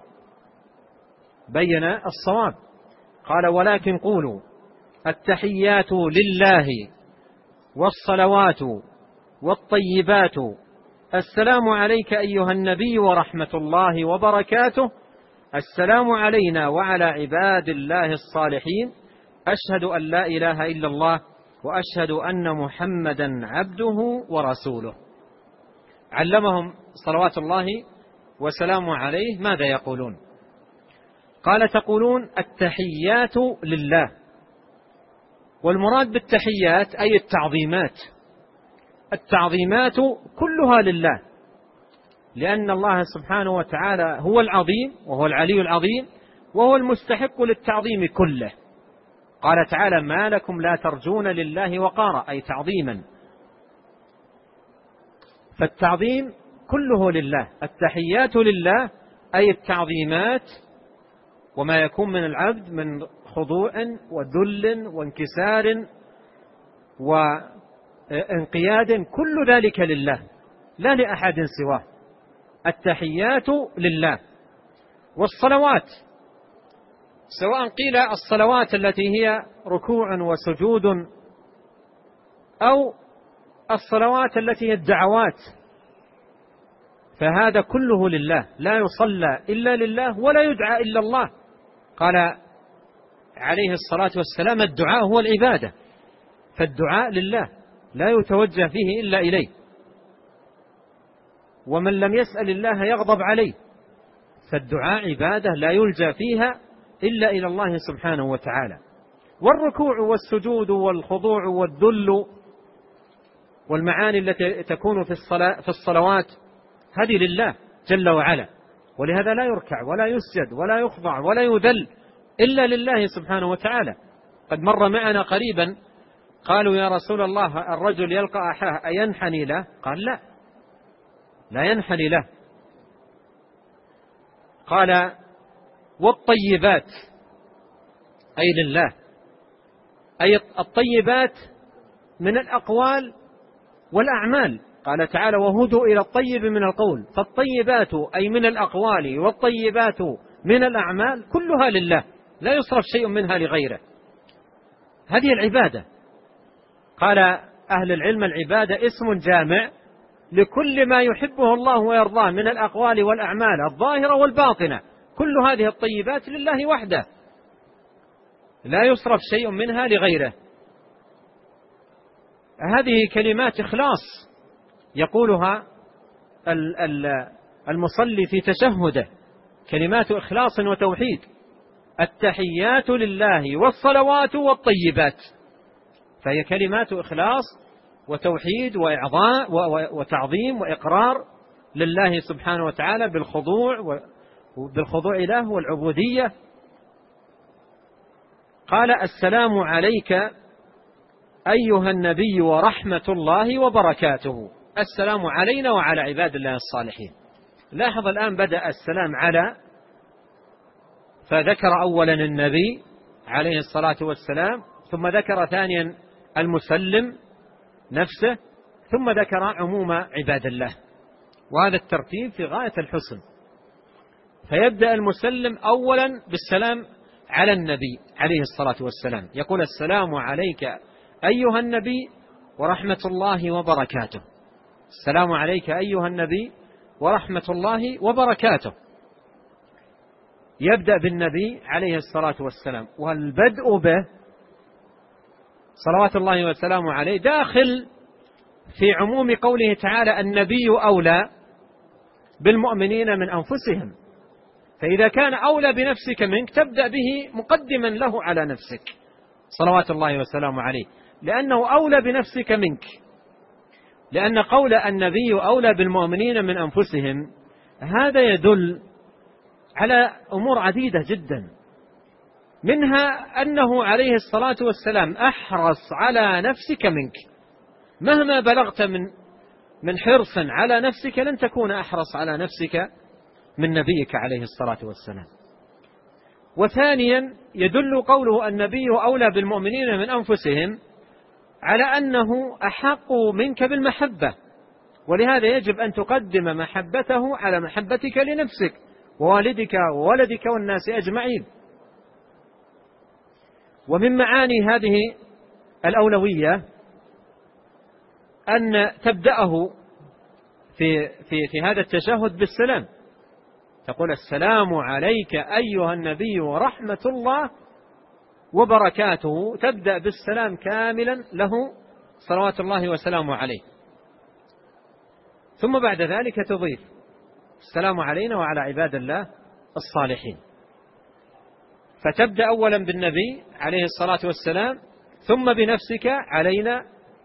الصواب، قال: ولكن قولوا التحيات لله والصلوات والطيبات السلام عليك أيها النبي ورحمة الله وبركاته، السلام علينا وعلى عباد الله الصالحين، أشهد أن لا إله إلا الله وأشهد أن محمدا عبده ورسوله. علمهم صلوات الله وسلامه عليه ماذا يقولون؟ قال: تقولون التحيات لله. والمراد بالتحيات أي التعظيمات كلها لله، لأن الله سبحانه وتعالى هو العظيم وهو العلي العظيم وهو المستحق للتعظيم كله. قال تعالى: ما لكم لا ترجون لله وقارا، أي تعظيما. فالتعظيم كله لله، التحيات لله أي التعظيمات، وما يكون من العبد من خضوع وذل وانكسار وانقياد، كل ذلك لله لا لأحد سواه. التحيات لله. والصلوات، سواء قيل الصلوات التي هي ركوع وسجود، أو الصلوات التي هي الدعوات، فهذا كله لله، لا يصلى إلا لله ولا يدعى إلا الله. قال عليه الصلاة والسلام: الدعاء هو العبادة، فالدعاء لله لا يتوجه فيه إلا إليه، ومن لم يسأل الله يغضب عليه، فالدعاء عبادة لا يلجأ فيها إلا إلى الله سبحانه وتعالى. والركوع والسجود والخضوع والذل والمعاني التي تكون في الصلوات هذه لله جل وعلا، ولهذا لا يركع ولا يسجد ولا يخضع ولا يذل إلا لله سبحانه وتعالى. قد مر معنا قريبا قالوا: يا رسول الله، الرجل يلقى أخاه أينحني له؟ قال: لا ينحني له. قال: والطيبات أي لله، أي الطيبات من الأقوال والأعمال. قال تعالى: وهدوا إلى الطيب من القول، فالطيبات أي من الأقوال والطيبات من الأعمال كلها لله، لا يصرف شيء منها لغيره، هذه العبادة. قال أهل العلم: العبادة اسم جامع لكل ما يحبه الله ويرضاه من الأقوال والأعمال الظاهرة والباطنة، كل هذه الطيبات لله وحده، لا يصرف شيء منها لغيره. هذه كلمات إخلاص يقولها المصلي في تشهده، كلمات إخلاص وتوحيد: التحيات لله والصلوات والطيبات، فهي كلمات إخلاص وتوحيد وإعضاء وتعظيم وإقرار لله سبحانه وتعالى بالخضوع له والعبودية. قال: السلام عليك أيها النبي ورحمة الله وبركاته، السلام علينا وعلى عباد الله الصالحين. لاحظ الآن بدأ السلام على، فذكر أولا النبي عليه الصلاة والسلام، ثم ذكر ثانيا المسلم نفسه، ثم ذكر عموم عباد الله، وهذا الترتيب في غاية الحسن. فيبدأ المسلم أولا بالسلام على النبي عليه الصلاة والسلام، يقول: السلام عليك أيها النبي ورحمة الله وبركاته، السلام عليك أيها النبي ورحمة الله وبركاته. يبدأ بالنبي عليه الصلاة والسلام، والبدء به صلوات الله وسلامه عليه داخل في عموم قوله تعالى: النبي أولى بالمؤمنين من أنفسهم. فإذا كان أولى بنفسك منك تبدأ به مقدما له على نفسك صلوات الله وسلامه عليه، لأنه أولى بنفسك منك، لأن قول النبي أولى بالمؤمنين من أنفسهم هذا يدل على أمور عديدة جدا، منها أنه عليه الصلاة والسلام أحرص على نفسك منك، مهما بلغت من حرص على نفسك لن تكون أحرص على نفسك من نبيك عليه الصلاة والسلام. وثانيا يدل قوله النبي أولى بالمؤمنين من أنفسهم على أنه أحق منك بالمحبة، ولهذا يجب أن تقدم محبته على محبتك لنفسك ووالدك وولدك والناس أجمعين. ومن معاني هذه الأولوية أن تبدأه في هذا التشهد بالسلام، تقول السلام عليك أيها النبي ورحمة الله وبركاته، تبدأ بالسلام كاملا له صلوات الله وسلامه عليه، ثم بعد ذلك تضيف السلام علينا وعلى عباد الله الصالحين، فتبدأ أولا بالنبي عليه الصلاة والسلام، ثم بنفسك علينا،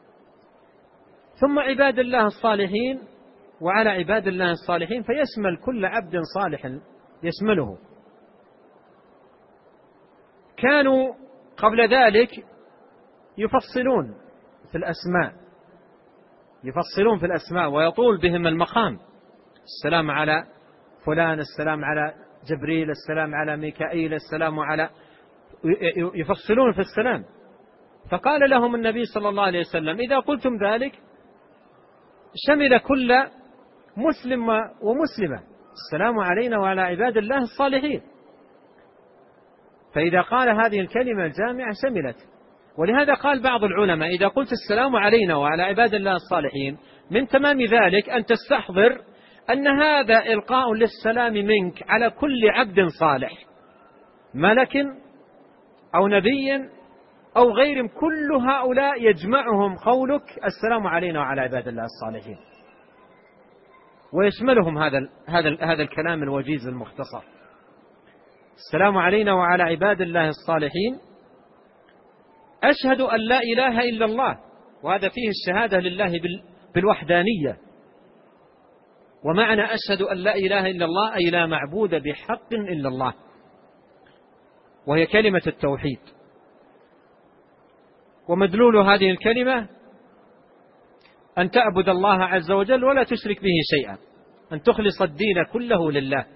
ثم عباد الله الصالحين وعلى عباد الله الصالحين، فيشمل كل عبد صالح يشمله. كانوا قبل ذلك يفصلون في الأسماء ويطول بهم المقام، السلام على فلان، السلام على جبريل، السلام على ميكائيل، السلام على، يفصلون في السلام. فقال لهم النبي صلى الله عليه وسلم إذا قلتم ذلك شمل كل مسلم ومسلمة، السلام علينا وعلى عباد الله الصالحين، فإذا قال هذه الكلمة الجامعة شملت. ولهذا قال بعض العلماء إذا قلت السلام علينا وعلى عباد الله الصالحين من تمام ذلك أن تستحضر أن هذا إلقاء للسلام منك على كل عبد صالح، ملك أو نبي أو غيرهم، كل هؤلاء يجمعهم قولك السلام علينا وعلى عباد الله الصالحين، ويشملهم هذا الكلام الوجيز المختصر. السلام علينا وعلى عباد الله الصالحين، أشهد أن لا إله إلا الله، وهذا فيه الشهادة لله بالوحدانية، ومعنى أشهد أن لا إله إلا الله أي لا معبود بحق إلا الله، وهي كلمة التوحيد. ومدلول هذه الكلمة أن تعبد الله عز وجل ولا تشرك به شيئا، أن تخلص الدين كله لله.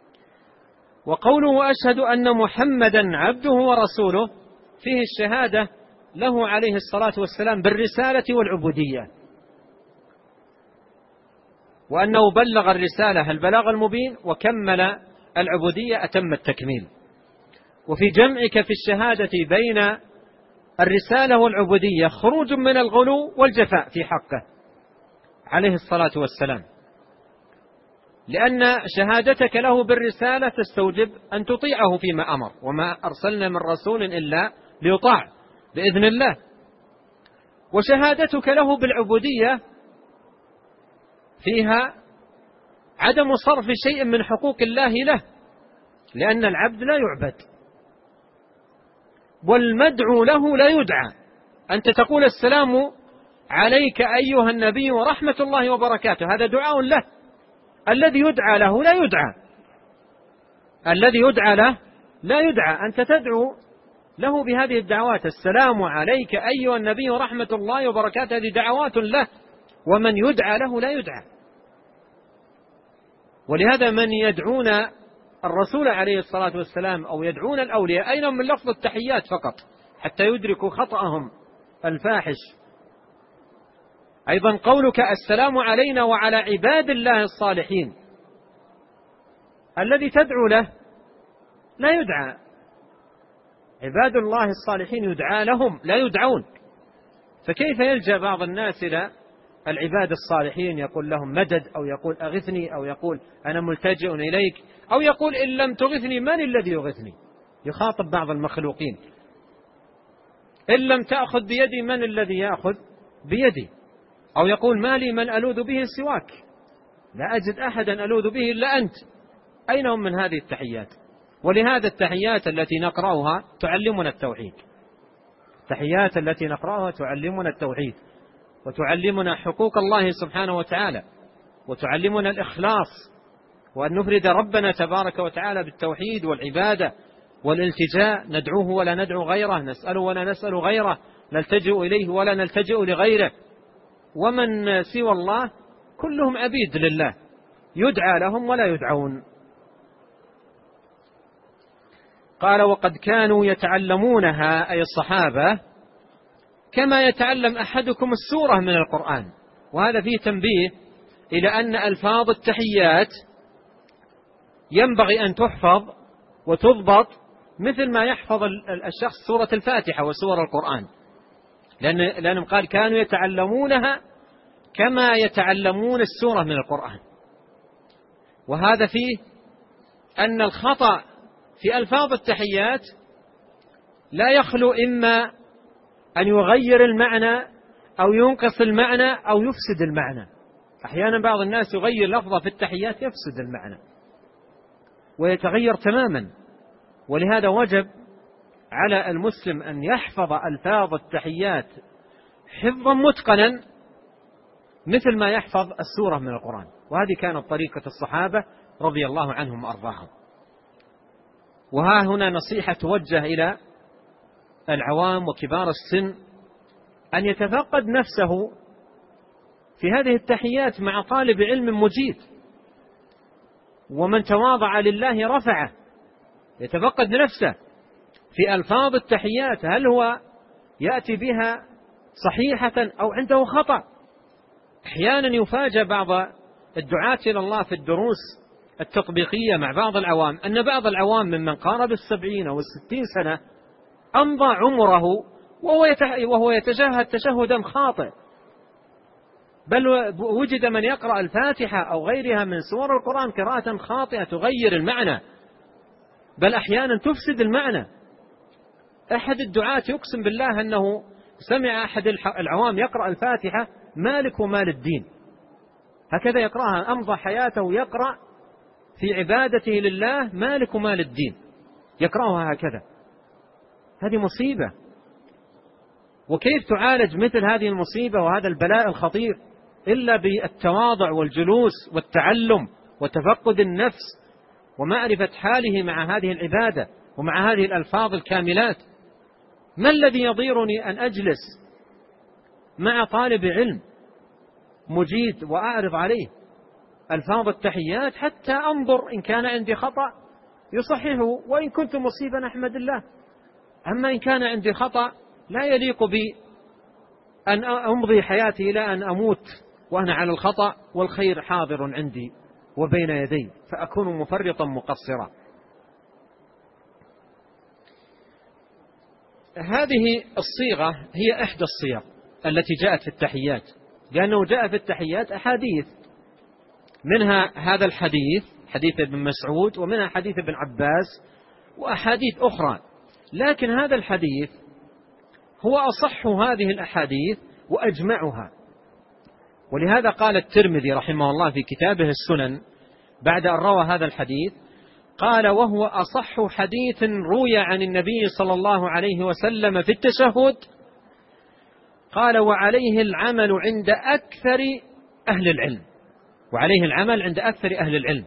وقوله أشهد أن محمدا عبده ورسوله فيه الشهادة له عليه الصلاة والسلام بالرسالة والعبودية، وأنه بلغ الرسالة البلاغ المبين وكمل العبودية أتم التكميل. وفي جمعك في الشهادة بين الرسالة والعبودية خروج من الغلو والجفاء في حقه عليه الصلاة والسلام، لأن شهادتك له بالرسالة تستوجب أن تطيعه فيما أمر، وما أرسلنا من رسول إلا ليطاع بإذن الله. وشهادتك له بالعبودية فيها عدم صرف شيء من حقوق الله له، لأن العبد لا يعبد، والمدعو له لا يدعى. أنت تقول السلام عليك أيها النبي ورحمة الله وبركاته، هذا دعاء له. الذي يدعى له لا يدعى، الذي يدعى له لا يدعى، أنت تدعو له بهذه الدعوات، السلام عليك أيها النبي ورحمة الله وبركاته، هذه دعوات له، ومن يدعى له لا يدعى. ولهذا من يدعون الرسول عليه الصلاة والسلام أو يدعون الأولياء أين من لفظ التحيات فقط حتى يدركوا خطأهم الفاحش. أيضا قولك السلام علينا وعلى عباد الله الصالحين، الذي تدعو له لا يدعى، عباد الله الصالحين يدعى لهم لا يدعون. فكيف يلجأ بعض الناس إلى العباد الصالحين يقول لهم مدد، أو يقول أغثني، أو يقول أنا ملتجئ إليك، أو يقول إن لم تغثني من الذي يغثني، يخاطب بعض المخلوقين، إن لم تأخذ بيدي من الذي يأخذ بيدي، أو يقول ما لي من ألوذ به سواك، لا أجد أحدا ألوذ به إلا أنت. أين هم من هذه التحيات؟ ولهذا التحيات التي نقرأها تعلمنا التوحيد، التحيات التي نقرأها تعلمنا التوحيد، وتعلمنا حقوق الله سبحانه وتعالى، وتعلمنا الإخلاص، وأن نفرد ربنا تبارك وتعالى بالتوحيد والعبادة والالتجاء، ندعوه ولا ندعو غيره، نسأله ولا نسأل غيره، نلتجئ إليه ولا نلتجئ لغيره. ومن سوى الله كلهم عبيد لله، يدعى لهم ولا يدعون. قال وقد كانوا يتعلمونها أي الصحابة كما يتعلم أحدكم السورة من القرآن. وهذا فيه تنبيه إلى أن ألفاظ التحيات ينبغي أن تحفظ وتضبط مثل ما يحفظ الشخص سورة الفاتحة وسور القرآن، لأنهم قال كانوا يتعلمونها كما يتعلمون السورة من القرآن. وهذا فيه أن الخطأ في ألفاظ التحيات لا يخلو إما أن يغير المعنى أو ينقص المعنى أو يفسد المعنى. أحيانا بعض الناس يغير لفظة في التحيات يفسد المعنى ويتغير تماما. ولهذا وجب على المسلم أن يحفظ ألفاظ التحيات حفظا متقنا مثل ما يحفظ السورة من القرآن. وهذه كانت طريقة الصحابة رضي الله عنهم وأرضاهم. وها هنا نصيحة توجه إلى العوام وكبار السن أن يتفقد نفسه في هذه التحيات مع طالب علم مجيد، ومن تواضع لله رفعه. يتفقد نفسه في ألفاظ التحيات، هل هو يأتي بها صحيحة أو عنده خطأ. أحيانا يفاجأ بعض الدعاة إلى الله في الدروس التطبيقية مع بعض العوام أن بعض العوام ممن قارب 70 أو 60 سنة أمضى عمره وهو يتشهد تشهدا خاطئ، بل وجد من يقرأ الفاتحة أو غيرها من سور القرآن قراءة خاطئة تغير المعنى، بل أحيانا تفسد المعنى. أحد الدعاة يقسم بالله أنه سمع أحد العوام يقرأ الفاتحة مالك ومال الدين، هكذا يقرأها، أمضى حياته يقرأ في عبادته لله مالك ومال الدين، يقرأها هكذا. هذه مصيبة. وكيف تعالج مثل هذه المصيبة وهذا البلاء الخطير إلا بالتواضع والجلوس والتعلم وتفقد النفس ومعرفة حاله مع هذه العبادة ومع هذه الألفاظ الكاملات. ما الذي يضيرني أن أجلس مع طالب علم مجيد وأعرض عليه ألفاظ التحيات حتى أنظر إن كان عندي خطأ يصححه، وإن كنت مصيبا أحمد الله. أما إن كان عندي خطأ لا يليق بي أن أمضي حياتي إلى أن أموت وأنا على الخطأ والخير حاضر عندي وبين يدي، فأكون مفرطا مقصرا. هذه الصيغة هي إحدى الصيغ التي جاءت في التحيات، لأنه جاء في التحيات أحاديث، منها هذا الحديث حديث ابن مسعود، ومنها حديث ابن عباس وأحاديث أخرى، لكن هذا الحديث هو أصح هذه الأحاديث وأجمعها. ولهذا قال الترمذي رحمه الله في كتابه السنن بعد أن روى هذا الحديث قال وهو أصح حديث روي عن النبي صلى الله عليه وسلم في التشهد، قال وعليه العمل عند أكثر أهل العلم، وعليه العمل عند أكثر أهل العلم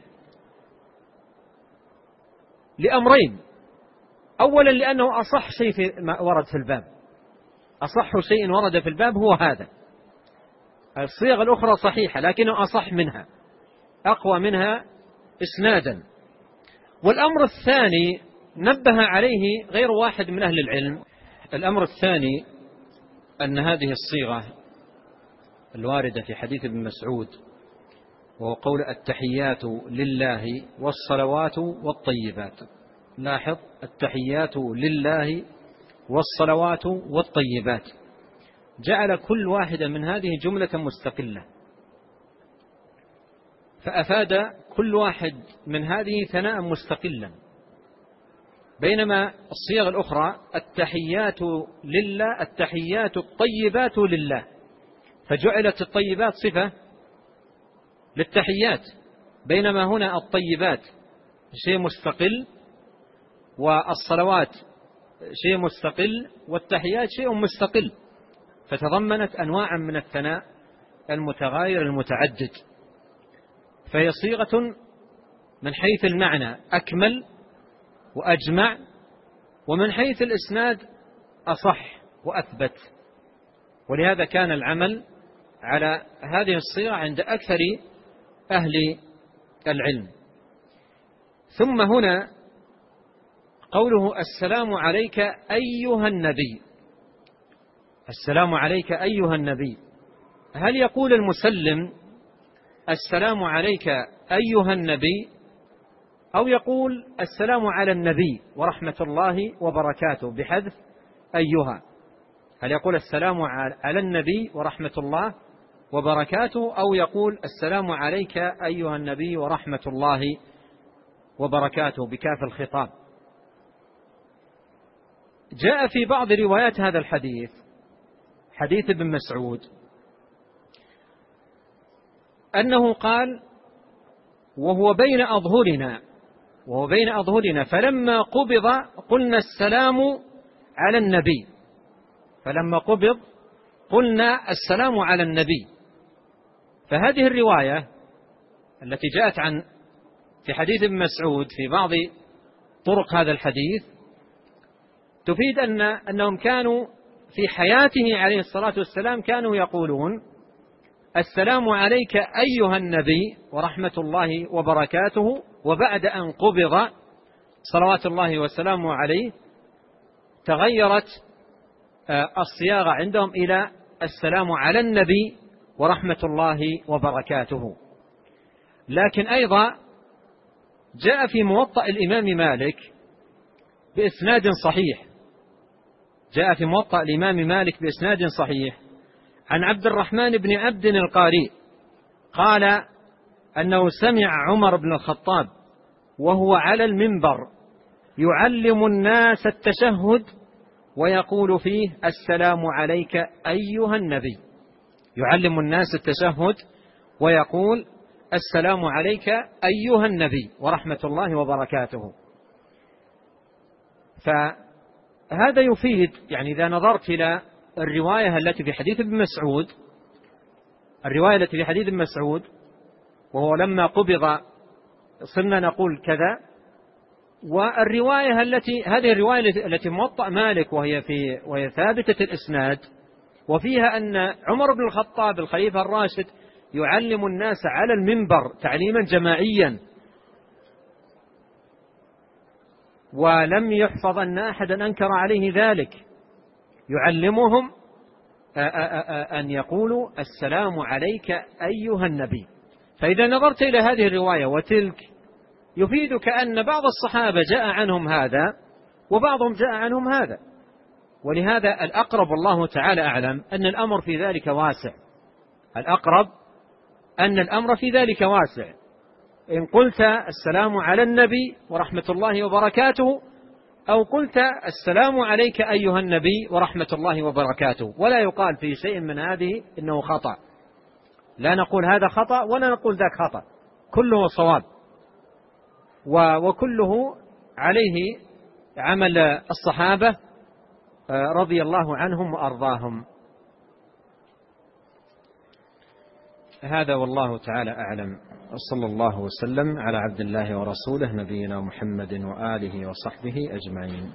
لأمرين: أولا لأنه أصح شيء ورد في الباب، أصح شيء ورد في الباب هو هذا. الصيغ الأخرى صحيحة لكنه أصح منها، أقوى منها إسنادا. والأمر الثاني نبه عليه غير واحد من أهل العلم، الأمر الثاني أن هذه الصيغة الواردة في حديث ابن مسعود وهو قول التحيات لله والصلوات والطيبات، لاحظ التحيات لله والصلوات والطيبات، جعل كل واحدة من هذه جملة مستقلة، فأفاد كل واحد من هذه ثناء مستقلا، بينما الصيغ الأخرى التحيات لله التحيات الطيبات لله، فجعلت الطيبات صفة للتحيات، بينما هنا الطيبات شيء مستقل والصلوات شيء مستقل والتحيات شيء مستقل، فتضمنت أنواعا من الثناء المتغاير المتعدد، فهي صيغة من حيث المعنى أكمل وأجمع، ومن حيث الإسناد أصح وأثبت. ولهذا كان العمل على هذه الصيغة عند أكثر أهل العلم. ثم هنا قوله السلام عليك أيها النبي، السلام عليك أيها النبي، هل يقول المسلم السلام عليك أيها النبي، أو يقول السلام على النبي ورحمة الله وبركاته بحذف أيها؟ هل يقول السلام على النبي ورحمة الله وبركاته، أو يقول السلام عليك أيها النبي ورحمة الله وبركاته بكاف الخطاب؟ جاء في بعض روايات هذا الحديث، حديث ابن مسعود، أنه قال وهو بين أظهرنا فلما قبض قلنا السلام على النبي، فلما قبض قلنا السلام على النبي. فهذه الرواية التي جاءت في حديث ابن مسعود في بعض طرق هذا الحديث تفيد أنهم كانوا في حياته عليه الصلاة والسلام كانوا يقولون السلام عليك أيها النبي ورحمة الله وبركاته، وبعد أن قبض صلوات الله وسلامه عليه تغيرت الصياغة عندهم إلى السلام على النبي ورحمة الله وبركاته. لكن أيضا جاء في موطأ الإمام مالك بإسناد صحيح، جاء في موطأ الإمام مالك بإسناد صحيح عن عبد الرحمن بن عبد القاري قال أنه سمع عمر بن الخطاب وهو على المنبر يعلم الناس التشهد ويقول فيه السلام عليك أيها النبي، يعلم الناس التشهد ويقول السلام عليك أيها النبي ورحمة الله وبركاته. فهذا يفيد، يعني إذا نظرت إلى الرواية التي في حديث ابن مسعود، الرواية التي في حديث ابن مسعود وهو لما قبض صرنا نقول كذا، والرواية هذه الرواية التي موطأ مالك وهي ثابتة الإسناد، وفيها أن عمر بن الخطاب الخليفة الراشد يعلم الناس على المنبر تعليما جماعيا، ولم يحفظ أن أحدا أنكر عليه ذلك، يعلمهم أن يقولوا السلام عليك أيها النبي. فإذا نظرت إلى هذه الرواية وتلك يفيدك أن بعض الصحابة جاء عنهم هذا وبعضهم جاء عنهم هذا، ولهذا الأقرب والله تعالى أعلم أن الأمر في ذلك واسع، الأقرب أن الأمر في ذلك واسع. إن قلت السلام على النبي ورحمة الله وبركاته، أو قلت السلام عليك أيها النبي ورحمة الله وبركاته، ولا يقال في شيء من هذه إنه خطأ، لا نقول هذا خطأ ولا نقول ذاك خطأ، كله صواب وكله عليه عمل الصحابة رضي الله عنهم وأرضاهم. هذا والله تعالى أعلم، وصلى الله وسلم على عبد الله ورسوله نبينا محمد وآله وصحبه أجمعين.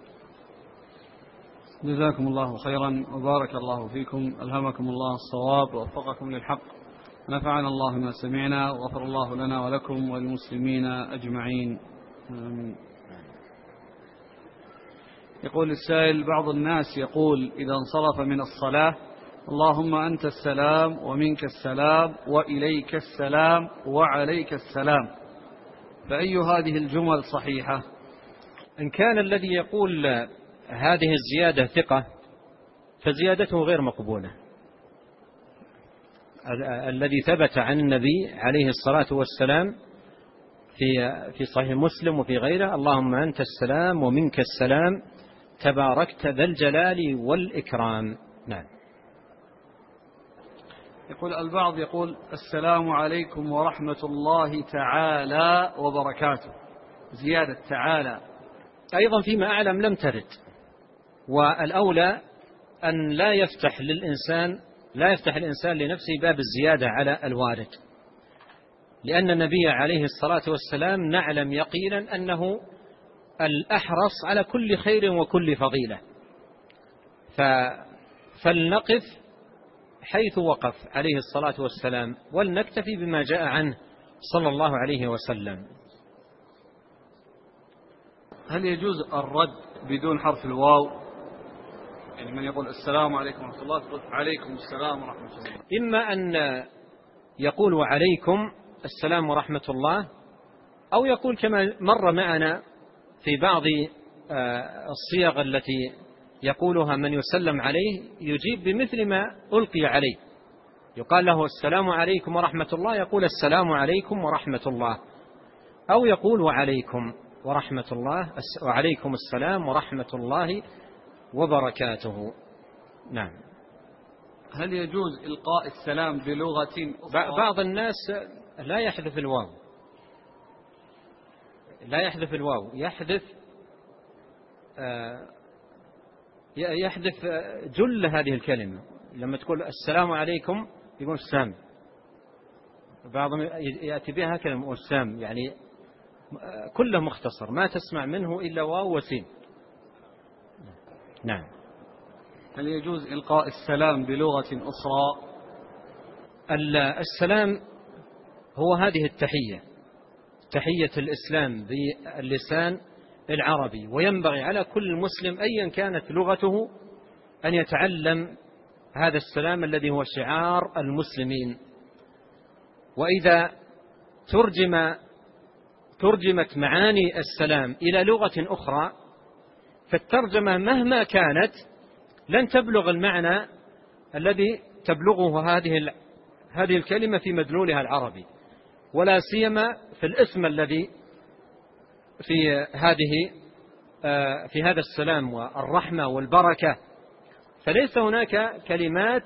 جزاكم الله خيرا وبارك الله فيكم، ألهمكم الله الصواب ووفقكم للحق، نفعنا الله ما سمعنا وغفر الله لنا ولكم وللمسلمين أجمعين، آمين. يقول السائل: بعض الناس يقول إذا انصرف من الصلاة اللهم أنت السلام ومنك السلام وإليك السلام وعليك السلام، فأي هذه الجمل صحيحة؟ إن كان الذي يقول هذه الزيادة ثقة فزيادته غير مقبولة. الذي ثبت عن النبي عليه الصلاة والسلام في صحيح مسلم وفي غيره: اللهم أنت السلام ومنك السلام تباركت ذا الجلال والإكرام. نعم. يقول البعض يقول السلام عليكم ورحمة الله تعالى وبركاته، زيادة تعالى أيضا فيما أعلم لم ترد، والأولى أن لا يفتح الإنسان لنفسه باب الزيادة على الوارد، لأن النبي عليه الصلاة والسلام نعلم يقينا أنه الأحرص على كل خير وكل فضيلة، فلنقف حيث وقف عليه الصلاة والسلام ولنكتفي بما جاء عنه صلى الله عليه وسلم. هل يجوز الرد بدون حرف الواو؟ يعني من يقول السلام عليكم ورحمة الله تقول عليكم السلام ورحمة الله. إما أن يقول وعليكم السلام ورحمة الله، أو يقول كما مر معنا في بعض الصيغ التي يقولها من يسلم عليه، يجيب بمثل ما ألقي عليه. يقال له السلام عليكم ورحمة الله، يقول السلام عليكم ورحمة الله، أو يقول وعليكم ورحمة الله، وعليكم السلام ورحمة الله وبركاته. نعم. هل يجوز إلقاء السلام بلغة أخرى؟ بعض الناس لا يحذف الواو، يحذف جل هذه الكلمة. لما تقول السلام عليكم يقول السام، بعضهم يأتي بها كلمة السام، يعني كله مختصر، ما تسمع منه إلا واو وسين. نعم. هل يجوز إلقاء السلام بلغة أخرى؟ السلام هو هذه التحية، تحية الإسلام باللسان العربي، وينبغي على كل مسلم أيا كانت لغته أن يتعلم هذا السلام الذي هو شعار المسلمين. وإذا ترجمت معاني السلام إلى لغة أخرى، فالترجمة مهما كانت لن تبلغ المعنى الذي تبلغه هذه الكلمة في مدلولها العربي، ولا سيما في الاسم الذي في هذا السلام والرحمة والبركة. فليس هناك كلمات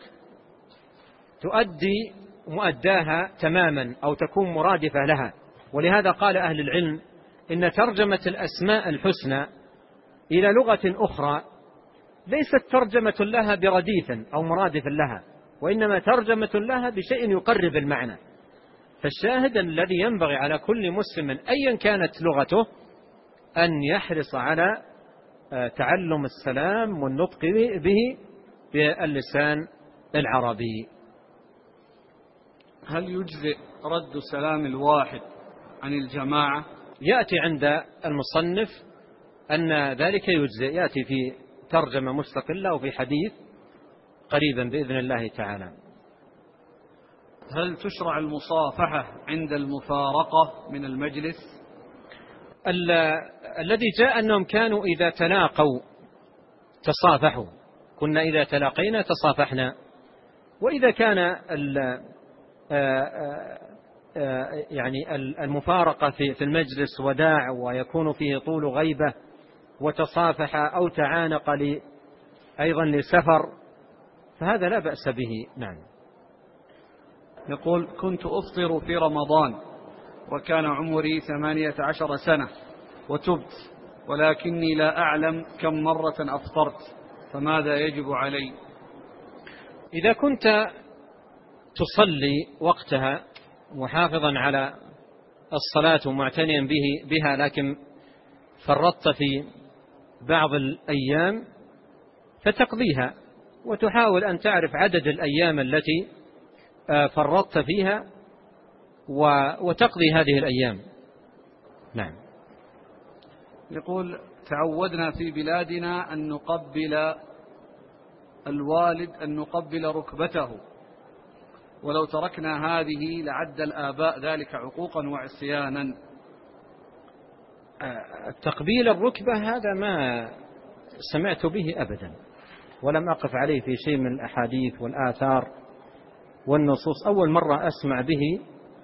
تؤدي مؤداها تماما أو تكون مرادفة لها. ولهذا قال أهل العلم إن ترجمة الأسماء الحسنى إلى لغة أخرى ليست ترجمة لها برديف أو مرادف لها، وإنما ترجمة لها بشيء يقرب المعنى. فالشاهد الذي ينبغي على كل مسلم أيا كانت لغته أن يحرص على تعلم السلام والنطق به باللسان العربي. هل يجزئ رد سلام الواحد عن الجماعة؟ يأتي عند المصنف أن ذلك يجزئ، يأتي في ترجمة مستقلة وفي حديث قريبا بإذن الله تعالى. هل تشرع المصافحة عند المفارقة من المجلس؟ الذي جاء أنهم كانوا إذا تلاقوا تصافحوا، كنا إذا تلاقينا تصافحنا. وإذا كان يعني المفارقة في المجلس وداع ويكون فيه طول غيبة وتصافح أو تعانق أيضا لسفر، فهذا لا بأس به. نعم. يقول كنت أفطر في رمضان وكان عمري 18 سنة وتبت، ولكني لا أعلم كم مرة أفطرت، فماذا يجب علي؟ إذا كنت تصلي وقتها محافظا على الصلاة ومعتنيا بها، لكن فرطت في بعض الأيام، فتقضيها وتحاول أن تعرف عدد الأيام التي فرطت فيها وتقضي هذه الأيام. نعم. يقول تعودنا في بلادنا أن نقبل الوالد، أن نقبل ركبته، ولو تركنا هذه لعد الآباء ذلك عقوقا وعصيانا. تقبيل الركبة هذا ما سمعت به أبدا، ولم أقف عليه في شيء من الأحاديث والآثار والنصوص. أول مرة أسمع به.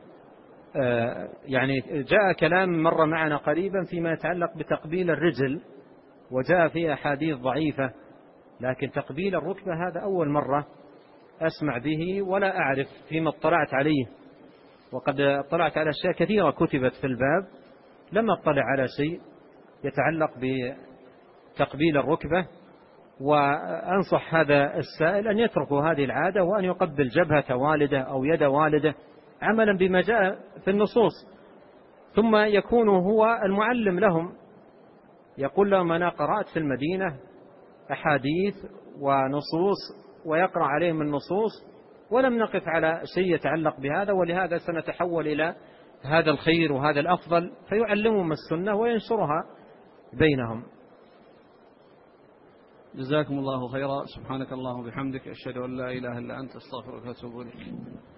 يعني جاء كلام مر معنا قريبا فيما يتعلق بتقبيل الرجل، وجاء فيه أحاديث ضعيفة، لكن تقبيل الركبة هذا أول مرة أسمع به، ولا أعرف فيما اطلعت عليه. وقد اطلعت على أشياء كثيرة كتبت في الباب، لم أطلع على شيء يتعلق بتقبيل الركبة. وأنصح هذا السائل أن يتركوا هذه العادة، وأن يقبل جبهة والده أو يد والده عملا بما جاء في النصوص، ثم يكون هو المعلم لهم، يقول لهم أنا قرأت في المدينة أحاديث ونصوص، ويقرأ عليهم النصوص، ولم نقف على شيء يتعلق بهذا، ولهذا سنتحول إلى هذا الخير وهذا الأفضل، فيعلمهم السنة وينشرها بينهم. جزاكم الله خيرا. سبحانك اللهم وبحمدك، أشهد أن لا إله إلا أنت، أستغفرك وأتوب إليك.